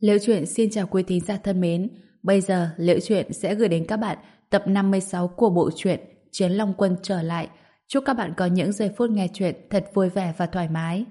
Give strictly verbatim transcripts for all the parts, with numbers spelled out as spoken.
Liễu Chuyện xin chào quý thính giả thân mến. Bây giờ Liễu Chuyện sẽ gửi đến các bạn tập năm mươi sáu của bộ truyện Chiến Long Quân trở lại. Chúc các bạn có những giây phút nghe chuyện thật vui vẻ và thoải mái.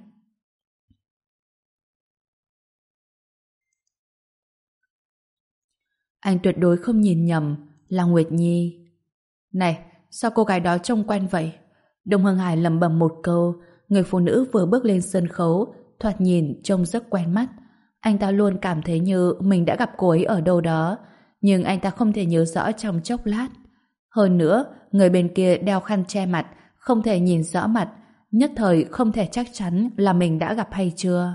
Anh tuyệt đối không nhìn nhầm, là Nguyệt Nhi. Này, sao cô gái đó trông quen vậy? Đông Hưng Hải lẩm bẩm một câu. Người phụ nữ vừa bước lên sân khấu, thoạt nhìn trông rất quen mắt. Anh ta luôn cảm thấy như mình đã gặp cô ấy ở đâu đó, nhưng anh ta không thể nhớ rõ trong chốc lát. Hơn nữa, người bên kia đeo khăn che mặt, không thể nhìn rõ mặt, nhất thời không thể chắc chắn là mình đã gặp hay chưa.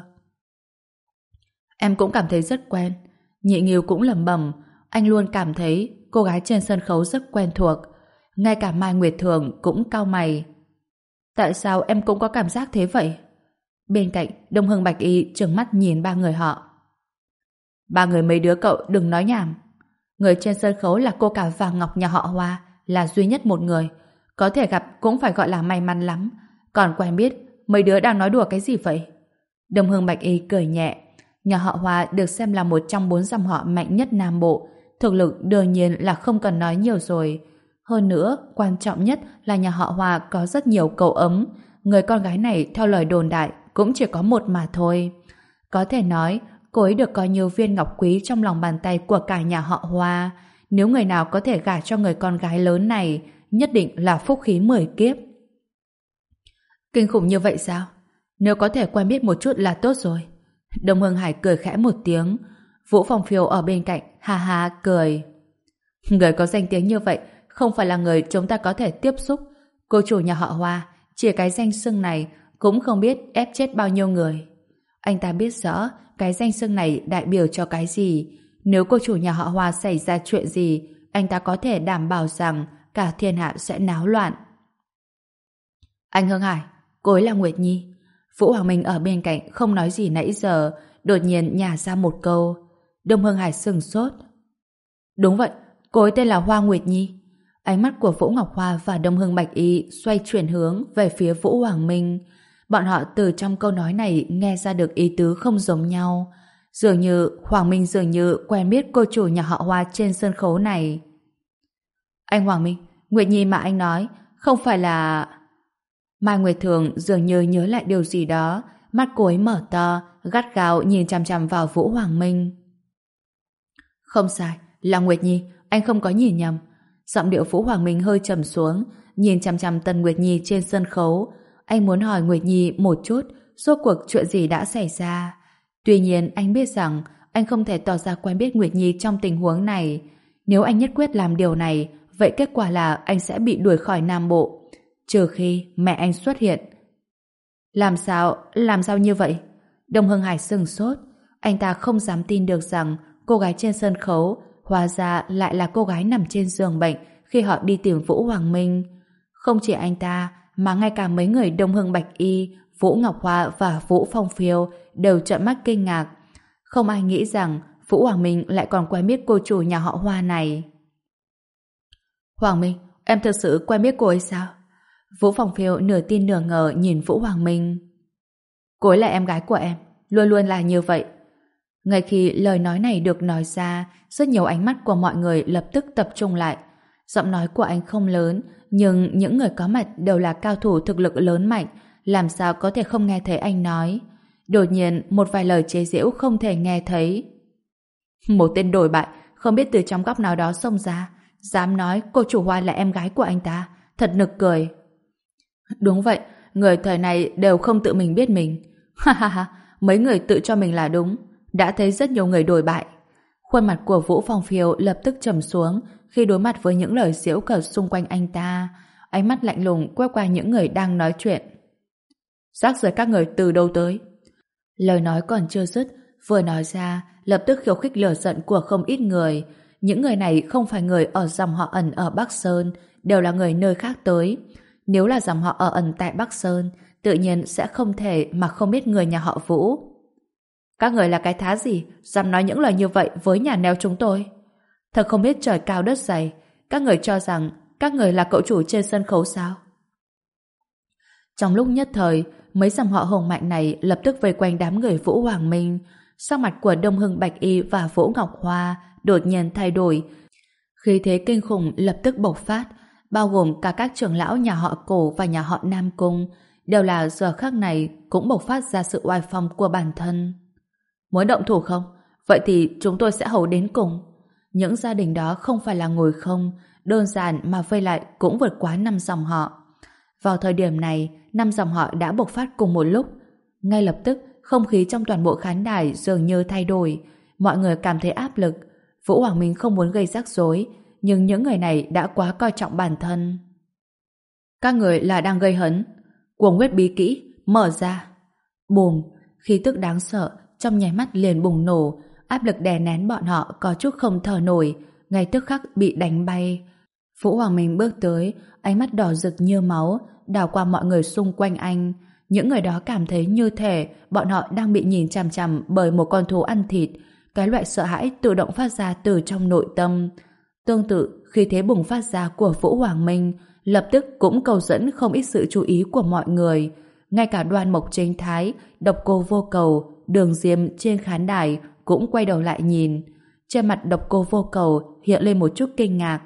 Em cũng cảm thấy rất quen. Nhị Nghiêu cũng lẩm bẩm, anh luôn cảm thấy cô gái trên sân khấu rất quen thuộc. Ngay cả Mai Nguyệt Thường cũng cau mày. Tại sao em cũng có cảm giác thế vậy? Bên cạnh, Đông Hưng Bạch Y trừng mắt nhìn ba người họ. Ba người mấy đứa cậu đừng nói nhảm. Người trên sân khấu là cô cả Vàng Ngọc nhà họ Hoa, là duy nhất một người. Có thể gặp cũng phải gọi là may mắn lắm. Còn quen biết, mấy đứa đang nói đùa cái gì vậy? Đông Hưng Bạch Y cười nhẹ. Nhà họ Hoa được xem là một trong bốn dòng họ mạnh nhất Nam Bộ. Thực lực đương nhiên là không cần nói nhiều rồi. Hơn nữa, quan trọng nhất là nhà họ Hoa có rất nhiều cậu ấm. Người con gái này theo lời đồn đại cũng chỉ có một mà thôi. Có thể nói, cô ấy được coi như viên ngọc quý trong lòng bàn tay của cả nhà họ Hoa. Nếu người nào có thể gả cho người con gái lớn này, nhất định là phúc khí mười kiếp. Kinh khủng như vậy sao? Nếu có thể quen biết một chút là tốt rồi. Đông Hưng Hải cười khẽ một tiếng. Vũ Phong Phiêu ở bên cạnh ha ha cười. Người có danh tiếng như vậy không phải là người chúng ta có thể tiếp xúc. Cô chủ nhà họ Hoa chỉ cái danh xưng này cũng không biết ép chết bao nhiêu người. Anh ta biết rõ cái danh xưng này đại biểu cho cái gì. Nếu cô chủ nhà họ Hoa xảy ra chuyện gì, anh ta có thể đảm bảo rằng cả thiên hạ sẽ náo loạn. Anh Hưng Hải, cô ấy là Nguyệt Nhi. Vũ Hoàng Minh ở bên cạnh không nói gì nãy giờ, đột nhiên nhả ra một câu. Đông Hưng Hải sừng sốt. Đúng vậy, cô ấy tên là Hoa Nguyệt Nhi. Ánh mắt của Vũ Ngọc Hoa và Đông Hưng Bạch Y xoay chuyển hướng về phía Vũ Hoàng Minh. Bọn họ từ trong câu nói này nghe ra được ý tứ không giống nhau. Dường như Hoàng Minh dường như quen biết cô chủ nhà họ Hoa trên sân khấu này. Anh Hoàng Minh, Nguyệt Nhi mà anh nói không phải là... Mai Nguyệt Thường dường như nhớ lại điều gì đó, mắt cô ấy mở to, gắt gao nhìn chằm chằm vào Vũ Hoàng Minh. Không sai, là Nguyệt Nhi, anh không có nhìn nhầm. Giọng điệu Vũ Hoàng Minh hơi trầm xuống, nhìn chằm chằm Tần Nguyệt Nhi trên sân khấu. Anh muốn hỏi Nguyệt Nhi một chút, rốt cuộc chuyện gì đã xảy ra. Tuy nhiên anh biết rằng anh không thể tỏ ra quen biết Nguyệt Nhi trong tình huống này. Nếu anh nhất quyết làm điều này, vậy kết quả là anh sẽ bị đuổi khỏi Nam Bộ. Trừ khi mẹ anh xuất hiện. Làm sao, làm sao như vậy? Đông Hưng Hải sừng sốt. Anh ta không dám tin được rằng cô gái trên sân khấu hóa ra lại là cô gái nằm trên giường bệnh khi họ đi tìm Vũ Hoàng Minh. Không chỉ anh ta, mà ngay cả mấy người Đông Hưng Bạch Y, Vũ Ngọc Hoa và Vũ Phong Phiêu đều trợn mắt kinh ngạc. Không ai nghĩ rằng Vũ Hoàng Minh lại còn quen biết cô chủ nhà họ Hoa này. Hoàng Minh, em thực sự quen biết cô ấy sao? Vũ Phong Phiêu nửa tin nửa ngờ nhìn Vũ Hoàng Minh. Cô ấy là em gái của em, luôn luôn là như vậy. Ngay khi lời nói này được nói ra, rất nhiều ánh mắt của mọi người lập tức tập trung lại. Giọng nói của anh không lớn, nhưng những người có mặt đều là cao thủ thực lực lớn mạnh, làm sao có thể không nghe thấy anh nói. Đột nhiên, một vài lời chế giễu không thể nghe thấy. Một tên đổi bại, không biết từ trong góc nào đó xông ra, dám nói cô chủ Hoa là em gái của anh ta, thật nực cười. Đúng vậy, người thời này đều không tự mình biết mình. Ha ha ha, mấy người tự cho mình là đúng. Đã thấy rất nhiều người đổi bại. Khuôn mặt của Vũ Phong Phiêu lập tức trầm xuống khi đối mặt với những lời giễu cợt xung quanh anh ta. Ánh mắt lạnh lùng quét qua những người đang nói chuyện. Rác rưởi các người từ đâu tới? Lời nói còn chưa dứt, vừa nói ra lập tức khiêu khích lửa giận của không ít người. Những người này không phải người ở dòng họ ẩn ở Bắc Sơn, đều là người nơi khác tới. Nếu là dòng họ ở ẩn tại Bắc Sơn, tự nhiên sẽ không thể mà không biết người nhà họ Vũ. Các người là cái thá gì dám nói những lời như vậy với nhà neo chúng tôi? Thật không biết trời cao đất dày. Các người cho rằng các người là cậu chủ trên sân khấu sao? Trong lúc nhất thời, mấy dòng họ hùng mạnh này lập tức vây quanh đám người Vũ Hoàng Minh. Sắc mặt của Đông Hưng Bạch Y và Vũ Ngọc Hoa đột nhiên thay đổi. Khí thế kinh khủng lập tức bộc phát, bao gồm cả các trưởng lão nhà họ Cổ và nhà họ Nam Cung, đều là giờ khắc này cũng bộc phát ra sự oai phong của bản thân. Muốn động thủ không? Vậy thì chúng tôi sẽ hầu đến cùng. Những gia đình đó không phải là ngồi không, đơn giản mà vây lại cũng vượt quá năm dòng họ. Vào thời điểm này, năm dòng họ đã bộc phát cùng một lúc. Ngay lập tức, không khí trong toàn bộ khán đài dường như thay đổi. Mọi người cảm thấy áp lực. Vũ Hoàng Minh không muốn gây rắc rối, nhưng những người này đã quá coi trọng bản thân. Các người là đang gây hấn. Cuồng huyết bí kỹ, mở ra. Bùm, khí tức đáng sợ trong nháy mắt liền bùng nổ, áp lực đè nén bọn họ có chút không thở nổi, ngay tức khắc bị đánh bay. Vũ Hoàng Minh bước tới, ánh mắt đỏ rực như máu, đảo qua mọi người xung quanh anh. Những người đó cảm thấy như thể bọn họ đang bị nhìn chằm chằm bởi một con thú ăn thịt, cái loại sợ hãi tự động phát ra từ trong nội tâm. Tương tự, khi thế bùng phát ra của Vũ Hoàng Minh lập tức cũng cầu dẫn không ít sự chú ý của mọi người. Ngay cả Đoan Mộc Chính Thái, Độc Cô Vô Cầu, Đường Diêm trên khán đài cũng quay đầu lại nhìn. Trên mặt Độc Cô Vô Cầu hiện lên một chút kinh ngạc.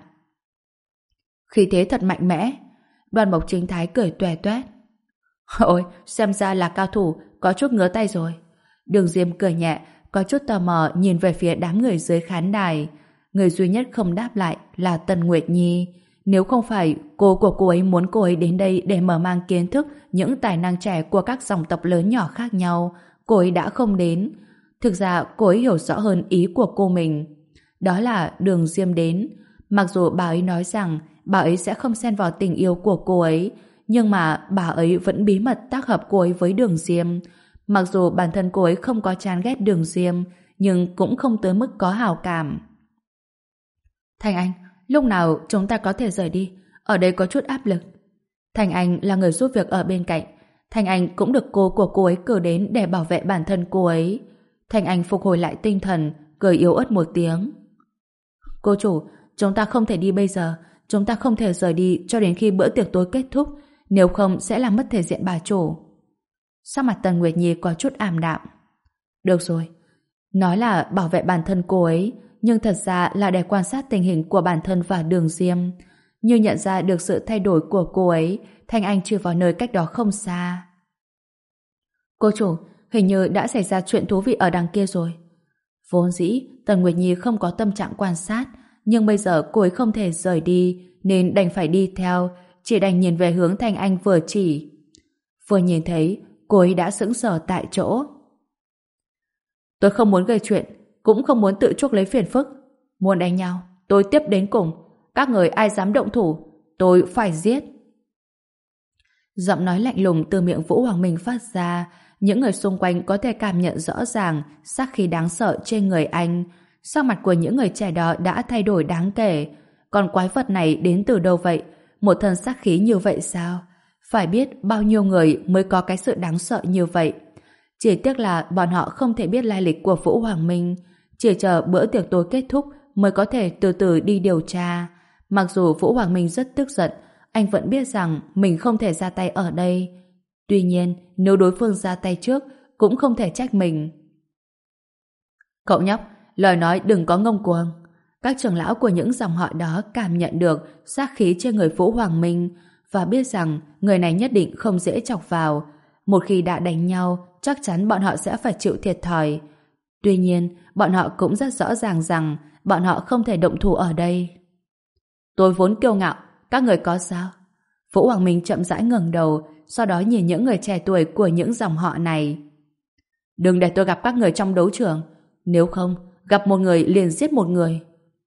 Khí thế thật mạnh mẽ. Đoan Mộc Chính Thái cười tuè toét. Ôi, xem ra là cao thủ, có chút ngứa tay rồi. Đường Diêm cười nhẹ, có chút tò mò nhìn về phía đám người dưới khán đài. Người duy nhất không đáp lại là Tần Nguyệt Nhi. Nếu không phải cô của cô ấy muốn cô ấy đến đây để mở mang kiến thức những tài năng trẻ của các dòng tộc lớn nhỏ khác nhau, cô ấy đã không đến. Thực ra cô ấy hiểu rõ hơn ý của cô mình. Đó là Đường Diêm đến. Mặc dù bà ấy nói rằng bà ấy sẽ không xen vào tình yêu của cô ấy, nhưng mà bà ấy vẫn bí mật tác hợp cô ấy với Đường Diêm. Mặc dù bản thân cô ấy không có chán ghét Đường Diêm, nhưng cũng không tới mức có hảo cảm. Thành Anh, lúc nào chúng ta có thể rời đi? Ở đây có chút áp lực. Thành Anh là người giúp việc ở bên cạnh. Thành Anh cũng được cô của cô ấy cử đến để bảo vệ bản thân cô ấy. Thành Anh phục hồi lại tinh thần, cười yếu ớt một tiếng. Cô chủ, chúng ta không thể đi bây giờ. Chúng ta không thể rời đi cho đến khi bữa tiệc tối kết thúc, nếu không sẽ làm mất thể diện bà chủ. Sắc mặt Tần Nguyệt Nhi có chút ảm đạm. Được rồi. Nói là bảo vệ bản thân cô ấy, nhưng thật ra là để quan sát tình hình của bản thân và Đường Diêm. Như nhận ra được sự thay đổi của cô ấy, Thanh Anh chỉ vào nơi cách đó không xa. Cô chủ, hình như đã xảy ra chuyện thú vị ở đằng kia rồi. Vốn dĩ, Tần Nguyệt Nhi không có tâm trạng quan sát, nhưng bây giờ cô ấy không thể rời đi, nên đành phải đi theo, chỉ đành nhìn về hướng Thanh Anh vừa chỉ. Vừa nhìn thấy, cô ấy đã sững sờ tại chỗ. Tôi không muốn gây chuyện, cũng không muốn tự chuốc lấy phiền phức. Muốn đánh nhau, tôi tiếp đến cùng. Các người ai dám động thủ, tôi phải giết. Giọng nói lạnh lùng từ miệng Vũ Hoàng Minh phát ra, những người xung quanh có thể cảm nhận rõ ràng sát khí đáng sợ trên người anh. Sắc mặt của những người trẻ đó đã thay đổi đáng kể. Còn quái vật này đến từ đâu vậy? Một thân sát khí như vậy sao? Phải biết bao nhiêu người mới có cái sự đáng sợ như vậy. Chỉ tiếc là bọn họ không thể biết lai lịch của Vũ Hoàng Minh. Chỉ chờ bữa tiệc tối kết thúc mới có thể từ từ đi điều tra. Mặc dù Vũ Hoàng Minh rất tức giận, anh vẫn biết rằng mình không thể ra tay ở đây. Tuy nhiên, nếu đối phương ra tay trước, cũng không thể trách mình. Cậu nhóc, lời nói đừng có ngông cuồng. Các trưởng lão của những dòng họ đó cảm nhận được sát khí trên người Vũ Hoàng Minh và biết rằng người này nhất định không dễ chọc vào. Một khi đã đánh nhau, chắc chắn bọn họ sẽ phải chịu thiệt thòi. Tuy nhiên, bọn họ cũng rất rõ ràng rằng bọn họ không thể động thủ ở đây. Tôi vốn kiêu ngạo, các người có sao? Vũ Hoàng Minh chậm rãi ngẩng đầu, sau đó nhìn những người trẻ tuổi của những dòng họ này. Đừng để tôi gặp các người trong đấu trường, nếu không, gặp một người liền giết một người.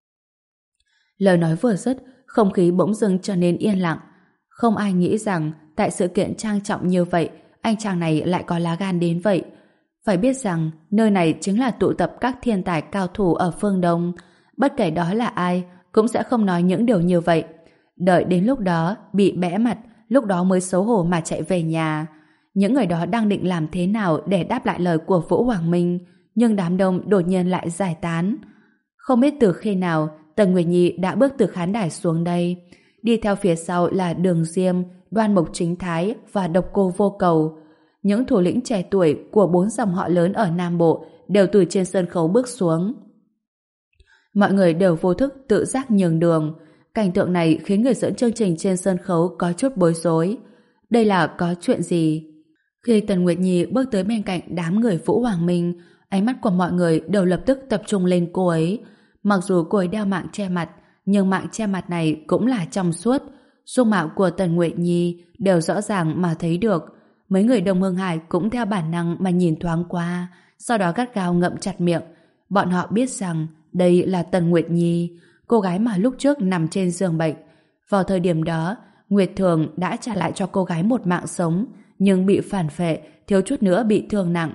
Lời nói vừa dứt, không khí bỗng dưng trở nên yên lặng. Không ai nghĩ rằng tại sự kiện trang trọng như vậy, anh chàng này lại có lá gan đến vậy. Phải biết rằng nơi này chính là tụ tập các thiên tài cao thủ ở phương Đông. Bất kể đó là ai, cũng sẽ không nói những điều như vậy. Đợi đến lúc đó bị bẽ mặt, lúc đó mới xấu hổ mà chạy về nhà. Những người đó đang định làm thế nào để đáp lại lời của Vũ Hoàng Minh, nhưng đám đông đột nhiên lại giải tán. Không biết từ khi nào Tần Nguyệt Nhi đã bước từ khán đài xuống đây. Đi theo phía sau là Đường Diêm, Đoan Mộc Chính Thái và Độc Cô Vô Cầu. Những thủ lĩnh trẻ tuổi của bốn dòng họ lớn ở Nam Bộ đều từ trên sân khấu bước xuống. Mọi người đều vô thức tự giác nhường đường. Cảnh tượng này khiến người dẫn chương trình trên sân khấu có chút bối rối. Đây là có chuyện gì? Khi Tần Nguyệt Nhi bước tới bên cạnh đám người Vũ Hoàng Minh, ánh mắt của mọi người đều lập tức tập trung lên cô ấy. Mặc dù cô ấy đeo mạng che mặt, nhưng mạng che mặt này cũng là trong suốt. Dung mạo của Tần Nguyệt Nhi đều rõ ràng mà thấy được. Mấy người Đông Hương Hải cũng theo bản năng mà nhìn thoáng qua, sau đó gắt gao ngậm chặt miệng. Bọn họ biết rằng đây là Tần Nguyệt Nhi, cô gái mà lúc trước nằm trên giường bệnh. Vào thời điểm đó, Nguyệt Thường đã trả lại cho cô gái một mạng sống, nhưng bị phản phệ, thiếu chút nữa bị thương nặng.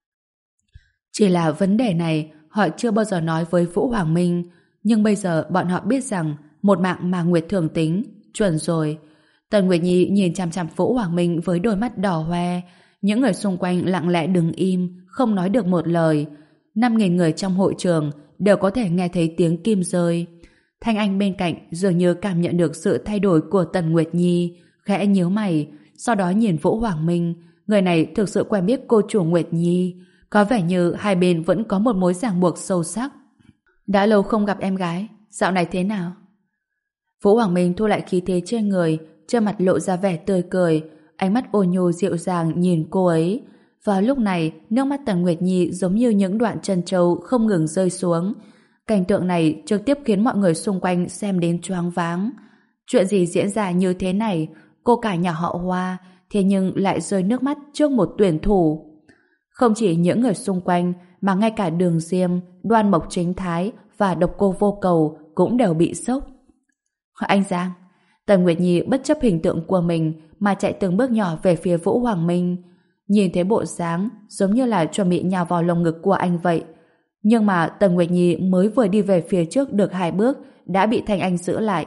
Chỉ là vấn đề này họ chưa bao giờ nói với Vũ Hoàng Minh, nhưng bây giờ bọn họ biết rằng một mạng mà Nguyệt Thường tính, chuẩn rồi. Tần Nguyệt Nhi nhìn chằm chằm Vũ Hoàng Minh với đôi mắt đỏ hoe, những người xung quanh lặng lẽ đứng im, không nói được một lời. Năm nghìn người trong hội trường đều có thể nghe thấy tiếng kim rơi. Thanh Anh bên cạnh dường như cảm nhận được sự thay đổi của Tần Nguyệt Nhi, khẽ nhíu mày, sau đó nhìn Vũ Hoàng Minh. Người này thực sự quen biết cô chủ Nguyệt Nhi, có vẻ như hai bên vẫn có một mối ràng buộc sâu sắc. Đã lâu không gặp em gái, dạo này thế nào? Vũ Hoàng Minh thu lại khí thế trên người, trên mặt lộ ra vẻ tươi cười, ánh mắt ôn nhu dịu dàng nhìn cô ấy. Vào lúc này, nước mắt Tần Nguyệt Nhi giống như những đoạn chân châu không ngừng rơi xuống. Cảnh tượng này trực tiếp khiến mọi người xung quanh xem đến choáng váng. Chuyện gì diễn ra như thế này? Cô cả nhà họ Hoa, thế nhưng lại rơi nước mắt trước một tuyển thủ. Không chỉ những người xung quanh, mà ngay cả Đường Diêm, Đoan Mộc Chính Thái và Độc Cô Vô Cầu cũng đều bị sốc. Anh Giang, Tần Nguyệt Nhi bất chấp hình tượng của mình mà chạy từng bước nhỏ về phía Vũ Hoàng Minh. Nhìn thấy bộ dáng giống như là chuẩn bị nhào vào lồng ngực của anh vậy. Nhưng mà Tần Nguyệt Nhi mới vừa đi về phía trước được hai bước đã bị Thanh Anh giữ lại.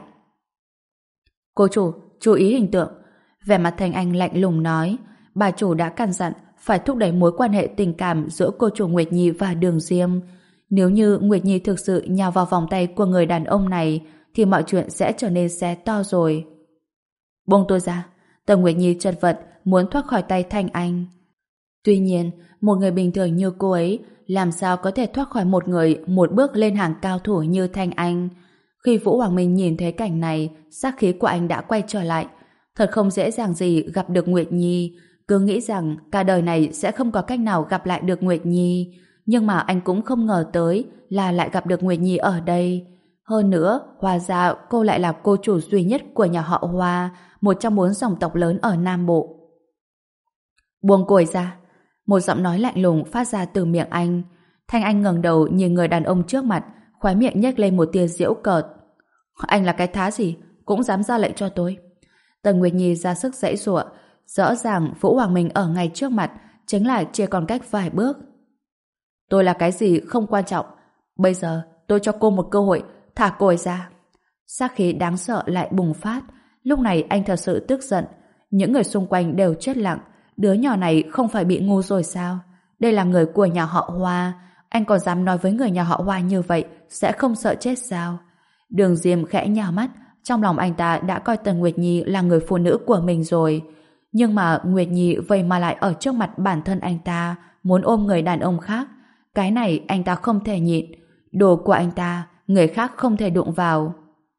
Cô chủ, chú ý hình tượng. Vẻ mặt Thanh Anh lạnh lùng nói, bà chủ đã căn dặn phải thúc đẩy mối quan hệ tình cảm giữa cô chủ Nguyệt Nhi và Đường Diêm. Nếu như Nguyệt Nhi thực sự nhào vào vòng tay của người đàn ông này thì mọi chuyện sẽ trở nên xé to rồi. Buông tôi ra. Tần Nguyệt Nhi chật vật muốn thoát khỏi tay Thanh Anh. Tuy nhiên, một người bình thường như cô ấy làm sao có thể thoát khỏi một người một bước lên hàng cao thủ như Thanh Anh. Khi Vũ Hoàng Minh nhìn thấy cảnh này, sát khí của anh đã quay trở lại. Thật không dễ dàng gì gặp được Nguyệt Nhi, cứ nghĩ rằng cả đời này sẽ không có cách nào gặp lại được Nguyệt Nhi. Nhưng mà anh cũng không ngờ tới là lại gặp được Nguyệt Nhi ở đây. Hơn nữa, hóa ra cô lại là cô chủ duy nhất của nhà họ Hoa, một trong bốn dòng tộc lớn ở Nam Bộ. Buông cô ấy ra. Một giọng nói lạnh lùng phát ra từ miệng anh. Thanh Anh ngẩng đầu nhìn người đàn ông trước mặt, khóe miệng nhếch lên một tia giễu cợt. Anh là cái thá gì, cũng dám ra lệnh cho tôi? Tần Nguyệt Nhi ra sức giãy giụa, rõ ràng Vũ Hoàng Minh ở ngay trước mặt, chính là chỉ còn cách vài bước. Tôi là cái gì không quan trọng, bây giờ tôi cho cô một cơ hội, thả cô ấy ra. Sát khí đáng sợ lại bùng phát. Lúc này anh thật sự tức giận. Những người xung quanh đều chết lặng. Đứa nhỏ này không phải bị ngu rồi sao? Đây là người của nhà họ Hoa. Anh còn dám nói với người nhà họ Hoa như vậy, sẽ không sợ chết sao? Đường Diêm khẽ nhào mắt. Trong lòng anh ta đã coi Tần Nguyệt Nhi là người phụ nữ của mình rồi. Nhưng mà Nguyệt Nhi vậy mà lại ở trước mặt bản thân anh ta, muốn ôm người đàn ông khác. Cái này anh ta không thể nhịn. Đồ của anh ta, người khác không thể đụng vào.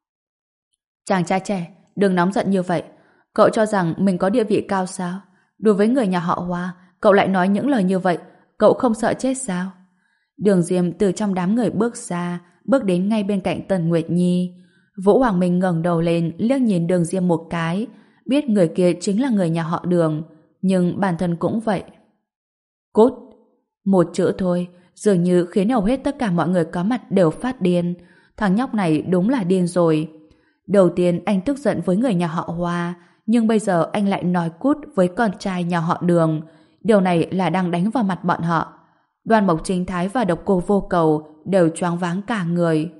Chàng trai trẻ, đừng nóng giận như vậy. Cậu cho rằng mình có địa vị cao sao? Đối với người nhà họ Hoa, cậu lại nói những lời như vậy, cậu không sợ chết sao? Đường Diêm từ trong đám người bước ra, bước đến ngay bên cạnh Tần Nguyệt Nhi. Vũ Hoàng Minh ngẩng đầu lên, liếc nhìn Đường Diêm một cái, biết người kia chính là người nhà họ Đường, nhưng bản thân cũng vậy. Cút! Một chữ thôi, dường như khiến hầu hết tất cả mọi người có mặt đều phát điên. Thằng nhóc này đúng là điên rồi. Đầu tiên anh tức giận với người nhà họ Hoa, nhưng bây giờ anh lại nói cút với con trai nhà họ Đường. Điều này là đang đánh vào mặt bọn họ. Đoan Mộc Chính Thái và Độc Cô Vô Cầu đều choáng váng cả người.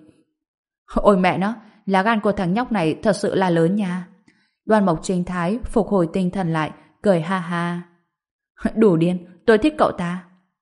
Ôi mẹ nó, lá gan của thằng nhóc này thật sự là lớn nha. Đoan Mộc Chính Thái phục hồi tinh thần lại, cười ha ha. Đủ điên, tôi thích cậu ta.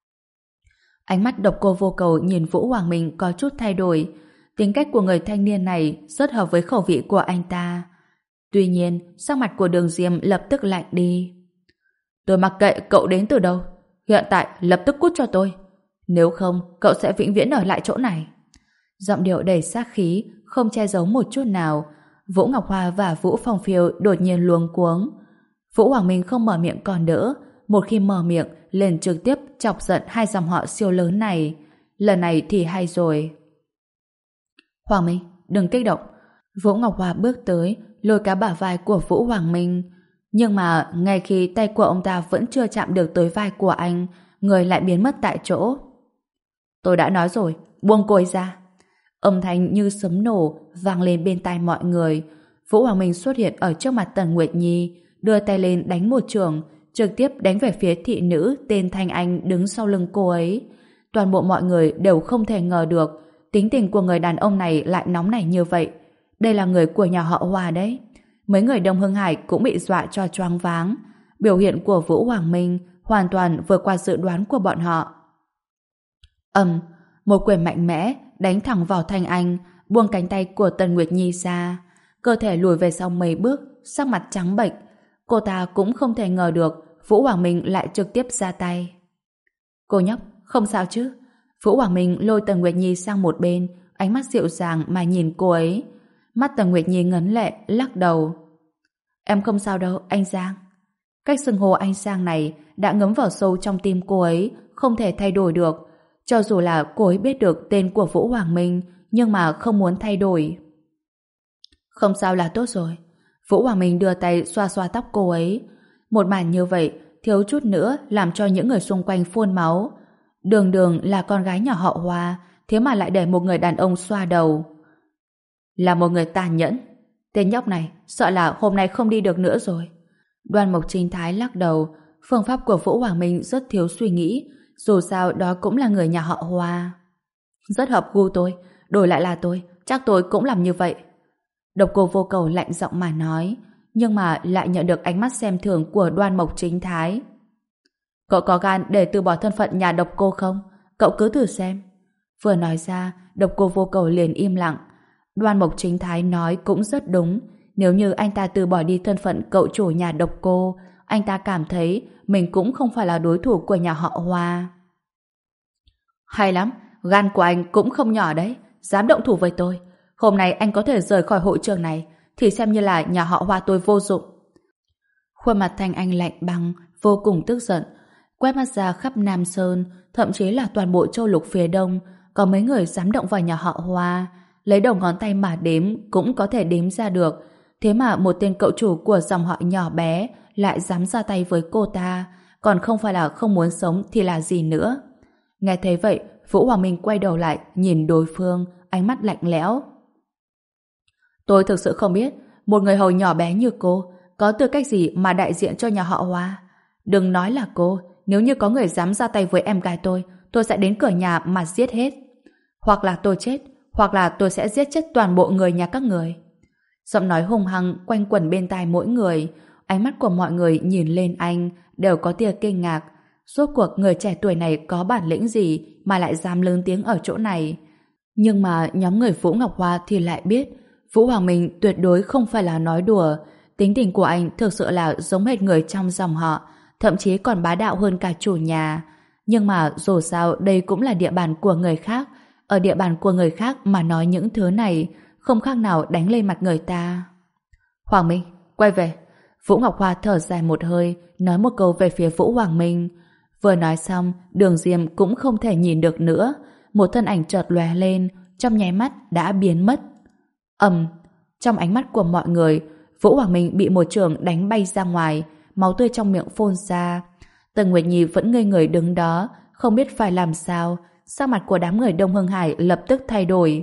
Ánh mắt Độc Cô Vô Cầu nhìn Vũ Hoàng Minh có chút thay đổi. Tính cách của người thanh niên này rất hợp với khẩu vị của anh ta. Tuy nhiên, sắc mặt của Đường Diêm lập tức lạnh đi. Tôi mặc kệ cậu đến từ đâu. Hiện tại lập tức cút cho tôi. Nếu không, cậu sẽ vĩnh viễn ở lại chỗ này. Giọng điệu đầy sát khí, không che giấu một chút nào. Vũ Ngọc Hoa và Vũ Phong Phiêu đột nhiên luống cuống. Vũ Hoàng Minh không mở miệng còn đỡ, một khi mở miệng liền trực tiếp chọc giận hai dòng họ siêu lớn này. Lần này thì hay rồi. Hoàng Minh, đừng kích động. Vũ Ngọc Hoa bước tới, lôi cá bả vai của Vũ Hoàng Minh. Nhưng mà ngay khi tay của ông ta vẫn chưa chạm được tới vai của anh, người lại biến mất tại chỗ. Tôi đã nói rồi, buông cô ấy ra. Âm thanh như sấm nổ vang lên bên tai mọi người. Vũ Hoàng Minh xuất hiện ở trước mặt Tần Nguyệt Nhi, đưa tay lên đánh một chưởng, trực tiếp đánh về phía thị nữ tên Thanh Anh đứng sau lưng cô ấy. Toàn bộ mọi người đều không thể ngờ được tính tình của người đàn ông này lại nóng nảy như vậy. Đây là người của nhà họ Hoa đấy. Mấy người Đông Hưng Hải cũng bị dọa cho choáng váng. Biểu hiện của Vũ Hoàng Minh hoàn toàn vượt qua dự đoán của bọn họ. Ầm, một quyền mạnh mẽ đánh thẳng vào Thanh Anh, buông cánh tay của Tần Nguyệt Nhi ra. Cơ thể lùi về sau mấy bước, sắc mặt trắng bệch. Cô ta cũng không thể ngờ được Vũ Hoàng Minh lại trực tiếp ra tay. Cô nhóc, không sao chứ? Vũ Hoàng Minh lôi Tần Nguyệt Nhi sang một bên, ánh mắt dịu dàng mà nhìn cô ấy. Mắt Tần Nguyệt Nhi ngấn lệ, lắc đầu. Em không sao đâu, anh Giang. Cách xưng hô anh Giang này đã ngấm vào sâu trong tim cô ấy, không thể thay đổi được. Cho dù là cô ấy biết được tên của Vũ Hoàng Minh, nhưng mà không muốn thay đổi. Không sao là tốt rồi. Vũ Hoàng Minh đưa tay xoa xoa tóc cô ấy. Một màn như vậy thiếu chút nữa làm cho những người xung quanh phun máu. Đường đường là con gái nhà họ Hoa, thế mà lại để một người đàn ông xoa đầu. Là một người tàn nhẫn. Tên nhóc này sợ là hôm nay không đi được nữa rồi. Đoan Mộc Chính Thái lắc đầu. Phương pháp của Vũ Hoàng Minh rất thiếu suy nghĩ, dù sao đó cũng là người nhà họ Hoa. Rất hợp gu tôi, đổi lại là tôi, chắc tôi cũng làm như vậy. Độc Cô Vô Cầu lạnh giọng mà nói, nhưng mà lại nhận được ánh mắt xem thường của Đoan Mộc Chính Thái. Cậu có gan để từ bỏ thân phận nhà Độc Cô không? Cậu cứ thử xem. Vừa nói ra, Độc Cô Vô Cầu liền im lặng. Đoan Mộc Chính Thái nói cũng rất đúng. Nếu như anh ta từ bỏ đi thân phận cậu chủ nhà Độc Cô, anh ta cảm thấy mình cũng không phải là đối thủ của nhà họ Hoa. Hay lắm, gan của anh cũng không nhỏ đấy, dám động thủ với tôi. Hôm nay anh có thể rời khỏi hội trường này, thì xem như là nhà họ Hoa tôi vô dụng. Khuôn mặt Thanh Anh lạnh băng, vô cùng tức giận, quét mắt ra khắp Nam Sơn, thậm chí là toàn bộ châu lục phía đông, có mấy người dám động vào nhà họ Hoa, lấy đầu ngón tay mà đếm cũng có thể đếm ra được. Thế mà một tên cậu chủ của dòng họ nhỏ bé lại dám ra tay với cô ta, còn không phải là không muốn sống thì là gì nữa. Nghe thấy vậy, Vũ Hoàng Minh quay đầu lại nhìn đối phương, ánh mắt lạnh lẽo. Tôi thực sự không biết một người hầu nhỏ bé như cô có tư cách gì mà đại diện cho nhà họ Hoa. Đừng nói là cô, nếu như có người dám ra tay với em gái tôi, tôi sẽ đến cửa nhà mà giết hết. Hoặc là tôi chết, hoặc là tôi sẽ giết chết toàn bộ người nhà các người. Giọng nói hung hăng quanh quẩn bên tai mỗi người, ánh mắt của mọi người nhìn lên anh đều có tia kinh ngạc. Rốt cuộc người trẻ tuổi này có bản lĩnh gì mà lại dám lớn tiếng ở chỗ này. Nhưng mà nhóm người Vũ Ngọc Hoa thì lại biết Vũ Hoàng Minh tuyệt đối không phải là nói đùa. Tính tình của anh thực sự là giống hệt người trong dòng họ, thậm chí còn bá đạo hơn cả chủ nhà. Nhưng mà dù sao đây cũng là địa bàn của người khác. Ở địa bàn của người khác mà nói những thứ này không khác nào đánh lên mặt người ta. Hoàng Minh, quay về. Vũ Ngọc Hoa thở dài một hơi, nói một câu về phía Vũ Hoàng Minh. Vừa nói xong, Đường Diêm cũng không thể nhìn được nữa. Một thân ảnh chợt lóe lên, trong nháy mắt đã biến mất. Ầm, trong ánh mắt của mọi người, Vũ Hoàng Minh bị một chưởng đánh bay ra ngoài, máu tươi trong miệng phun ra. Tần Nguyệt Nhi vẫn ngây người đứng đó, không biết phải làm sao. Sắc mặt của đám người Đông Hưng Hải lập tức thay đổi.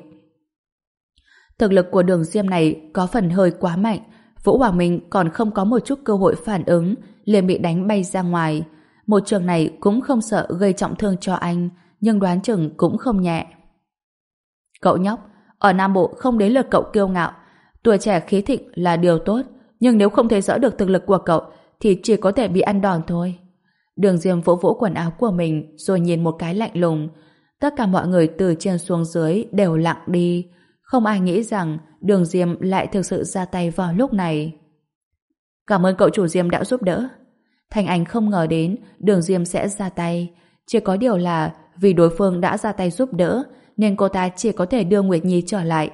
Thực lực của Đường Diêm này có phần hơi quá mạnh. Vũ Hoàng Minh còn không có một chút cơ hội phản ứng, liền bị đánh bay ra ngoài. Một trường này cũng không sợ gây trọng thương cho anh, nhưng đoán chừng cũng không nhẹ. Cậu nhóc, ở Nam Bộ không đến lượt cậu kiêu ngạo. Tuổi trẻ khí thịnh là điều tốt, nhưng nếu không thấy rõ được thực lực của cậu thì chỉ có thể bị ăn đòn thôi. Đường Diêm vỗ vỗ quần áo của mình rồi nhìn một cái lạnh lùng. Tất cả mọi người từ trên xuống dưới đều lặng đi. Không ai nghĩ rằng Đường Diêm lại thực sự ra tay vào lúc này. Cảm ơn cậu chủ Diêm đã giúp đỡ. Thanh Anh không ngờ đến Đường Diêm sẽ ra tay. Chỉ có điều là vì đối phương đã ra tay giúp đỡ, nên cô ta chỉ có thể đưa Nguyệt Nhi trở lại.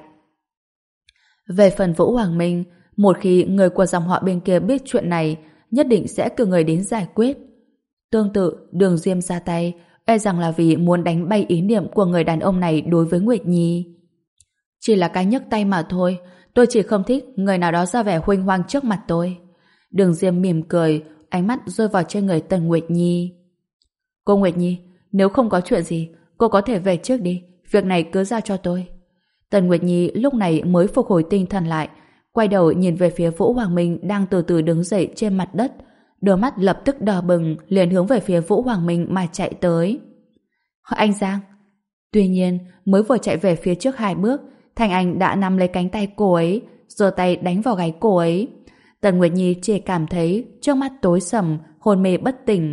Về phần Vũ Hoàng Minh, một khi người của dòng họ bên kia biết chuyện này, nhất định sẽ cử người đến giải quyết. Tương tự, Đường Diêm ra tay, e rằng là vì muốn đánh bay ý niệm của người đàn ông này đối với Nguyệt Nhi. Chỉ là cái nhấc tay mà thôi, tôi chỉ không thích người nào đó ra vẻ huênh hoang trước mặt tôi. Đường Diêm mỉm cười, ánh mắt rơi vào trên người Tần Nguyệt Nhi. Cô Nguyệt Nhi, nếu không có chuyện gì, cô có thể về trước đi, việc này cứ giao cho tôi. Tần Nguyệt Nhi lúc này mới phục hồi tinh thần lại, quay đầu nhìn về phía Vũ Hoàng Minh đang từ từ đứng dậy trên mặt đất, đôi mắt lập tức đỏ bừng, liền hướng về phía Vũ Hoàng Minh mà chạy tới. Anh Giang! Tuy nhiên, mới vừa chạy về phía trước hai bước, Thanh Anh đã nắm lấy cánh tay cô ấy, giơ tay đánh vào gáy cô ấy. Tần Nguyệt Nhi chỉ cảm thấy trước mắt tối sầm, hôn mê bất tỉnh.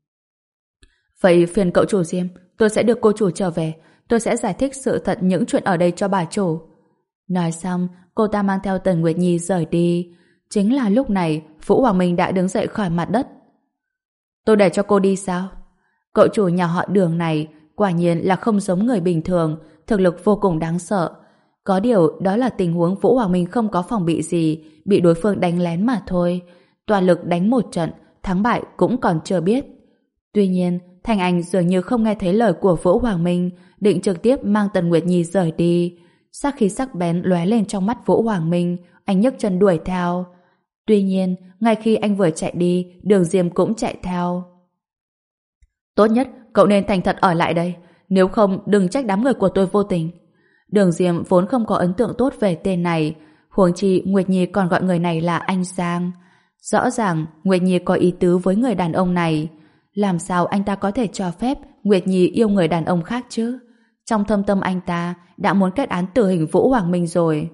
Vậy phiền cậu chủ Diêm, tôi sẽ đưa cô chủ trở về, tôi sẽ giải thích sự thật những chuyện ở đây cho bà chủ. Nói xong, cô ta mang theo Tần Nguyệt Nhi rời đi. Chính là lúc này, Vũ Hoàng Minh đã đứng dậy khỏi mặt đất. Tôi để cho cô đi sao? Cậu chủ nhà họ Đường này quả nhiên là không giống người bình thường, thực lực vô cùng đáng sợ. Có điều đó là tình huống Vũ Hoàng Minh không có phòng bị gì, bị đối phương đánh lén mà thôi. Toàn lực đánh một trận, thắng bại cũng còn chưa biết. Tuy nhiên, Thanh Anh dường như không nghe thấy lời của Vũ Hoàng Minh, định trực tiếp mang Tần Nguyệt Nhi rời đi. Sát khí sắc bén lóe lên trong mắt Vũ Hoàng Minh, anh nhấc chân đuổi theo. Tuy nhiên, ngay khi anh vừa chạy đi, Đường Diêm cũng chạy theo. Tốt nhất, cậu nên thành thật ở lại đây, nếu không đừng trách đám người của tôi vô tình. Đường Diêm vốn không có ấn tượng tốt về tên này, huống chi Nguyệt Nhi còn gọi người này là anh Giang. Rõ ràng Nguyệt Nhi có ý tứ với người đàn ông này. Làm sao anh ta có thể cho phép Nguyệt Nhi yêu người đàn ông khác chứ? Trong thâm tâm anh ta đã muốn kết án tử hình Vũ Hoàng Minh rồi.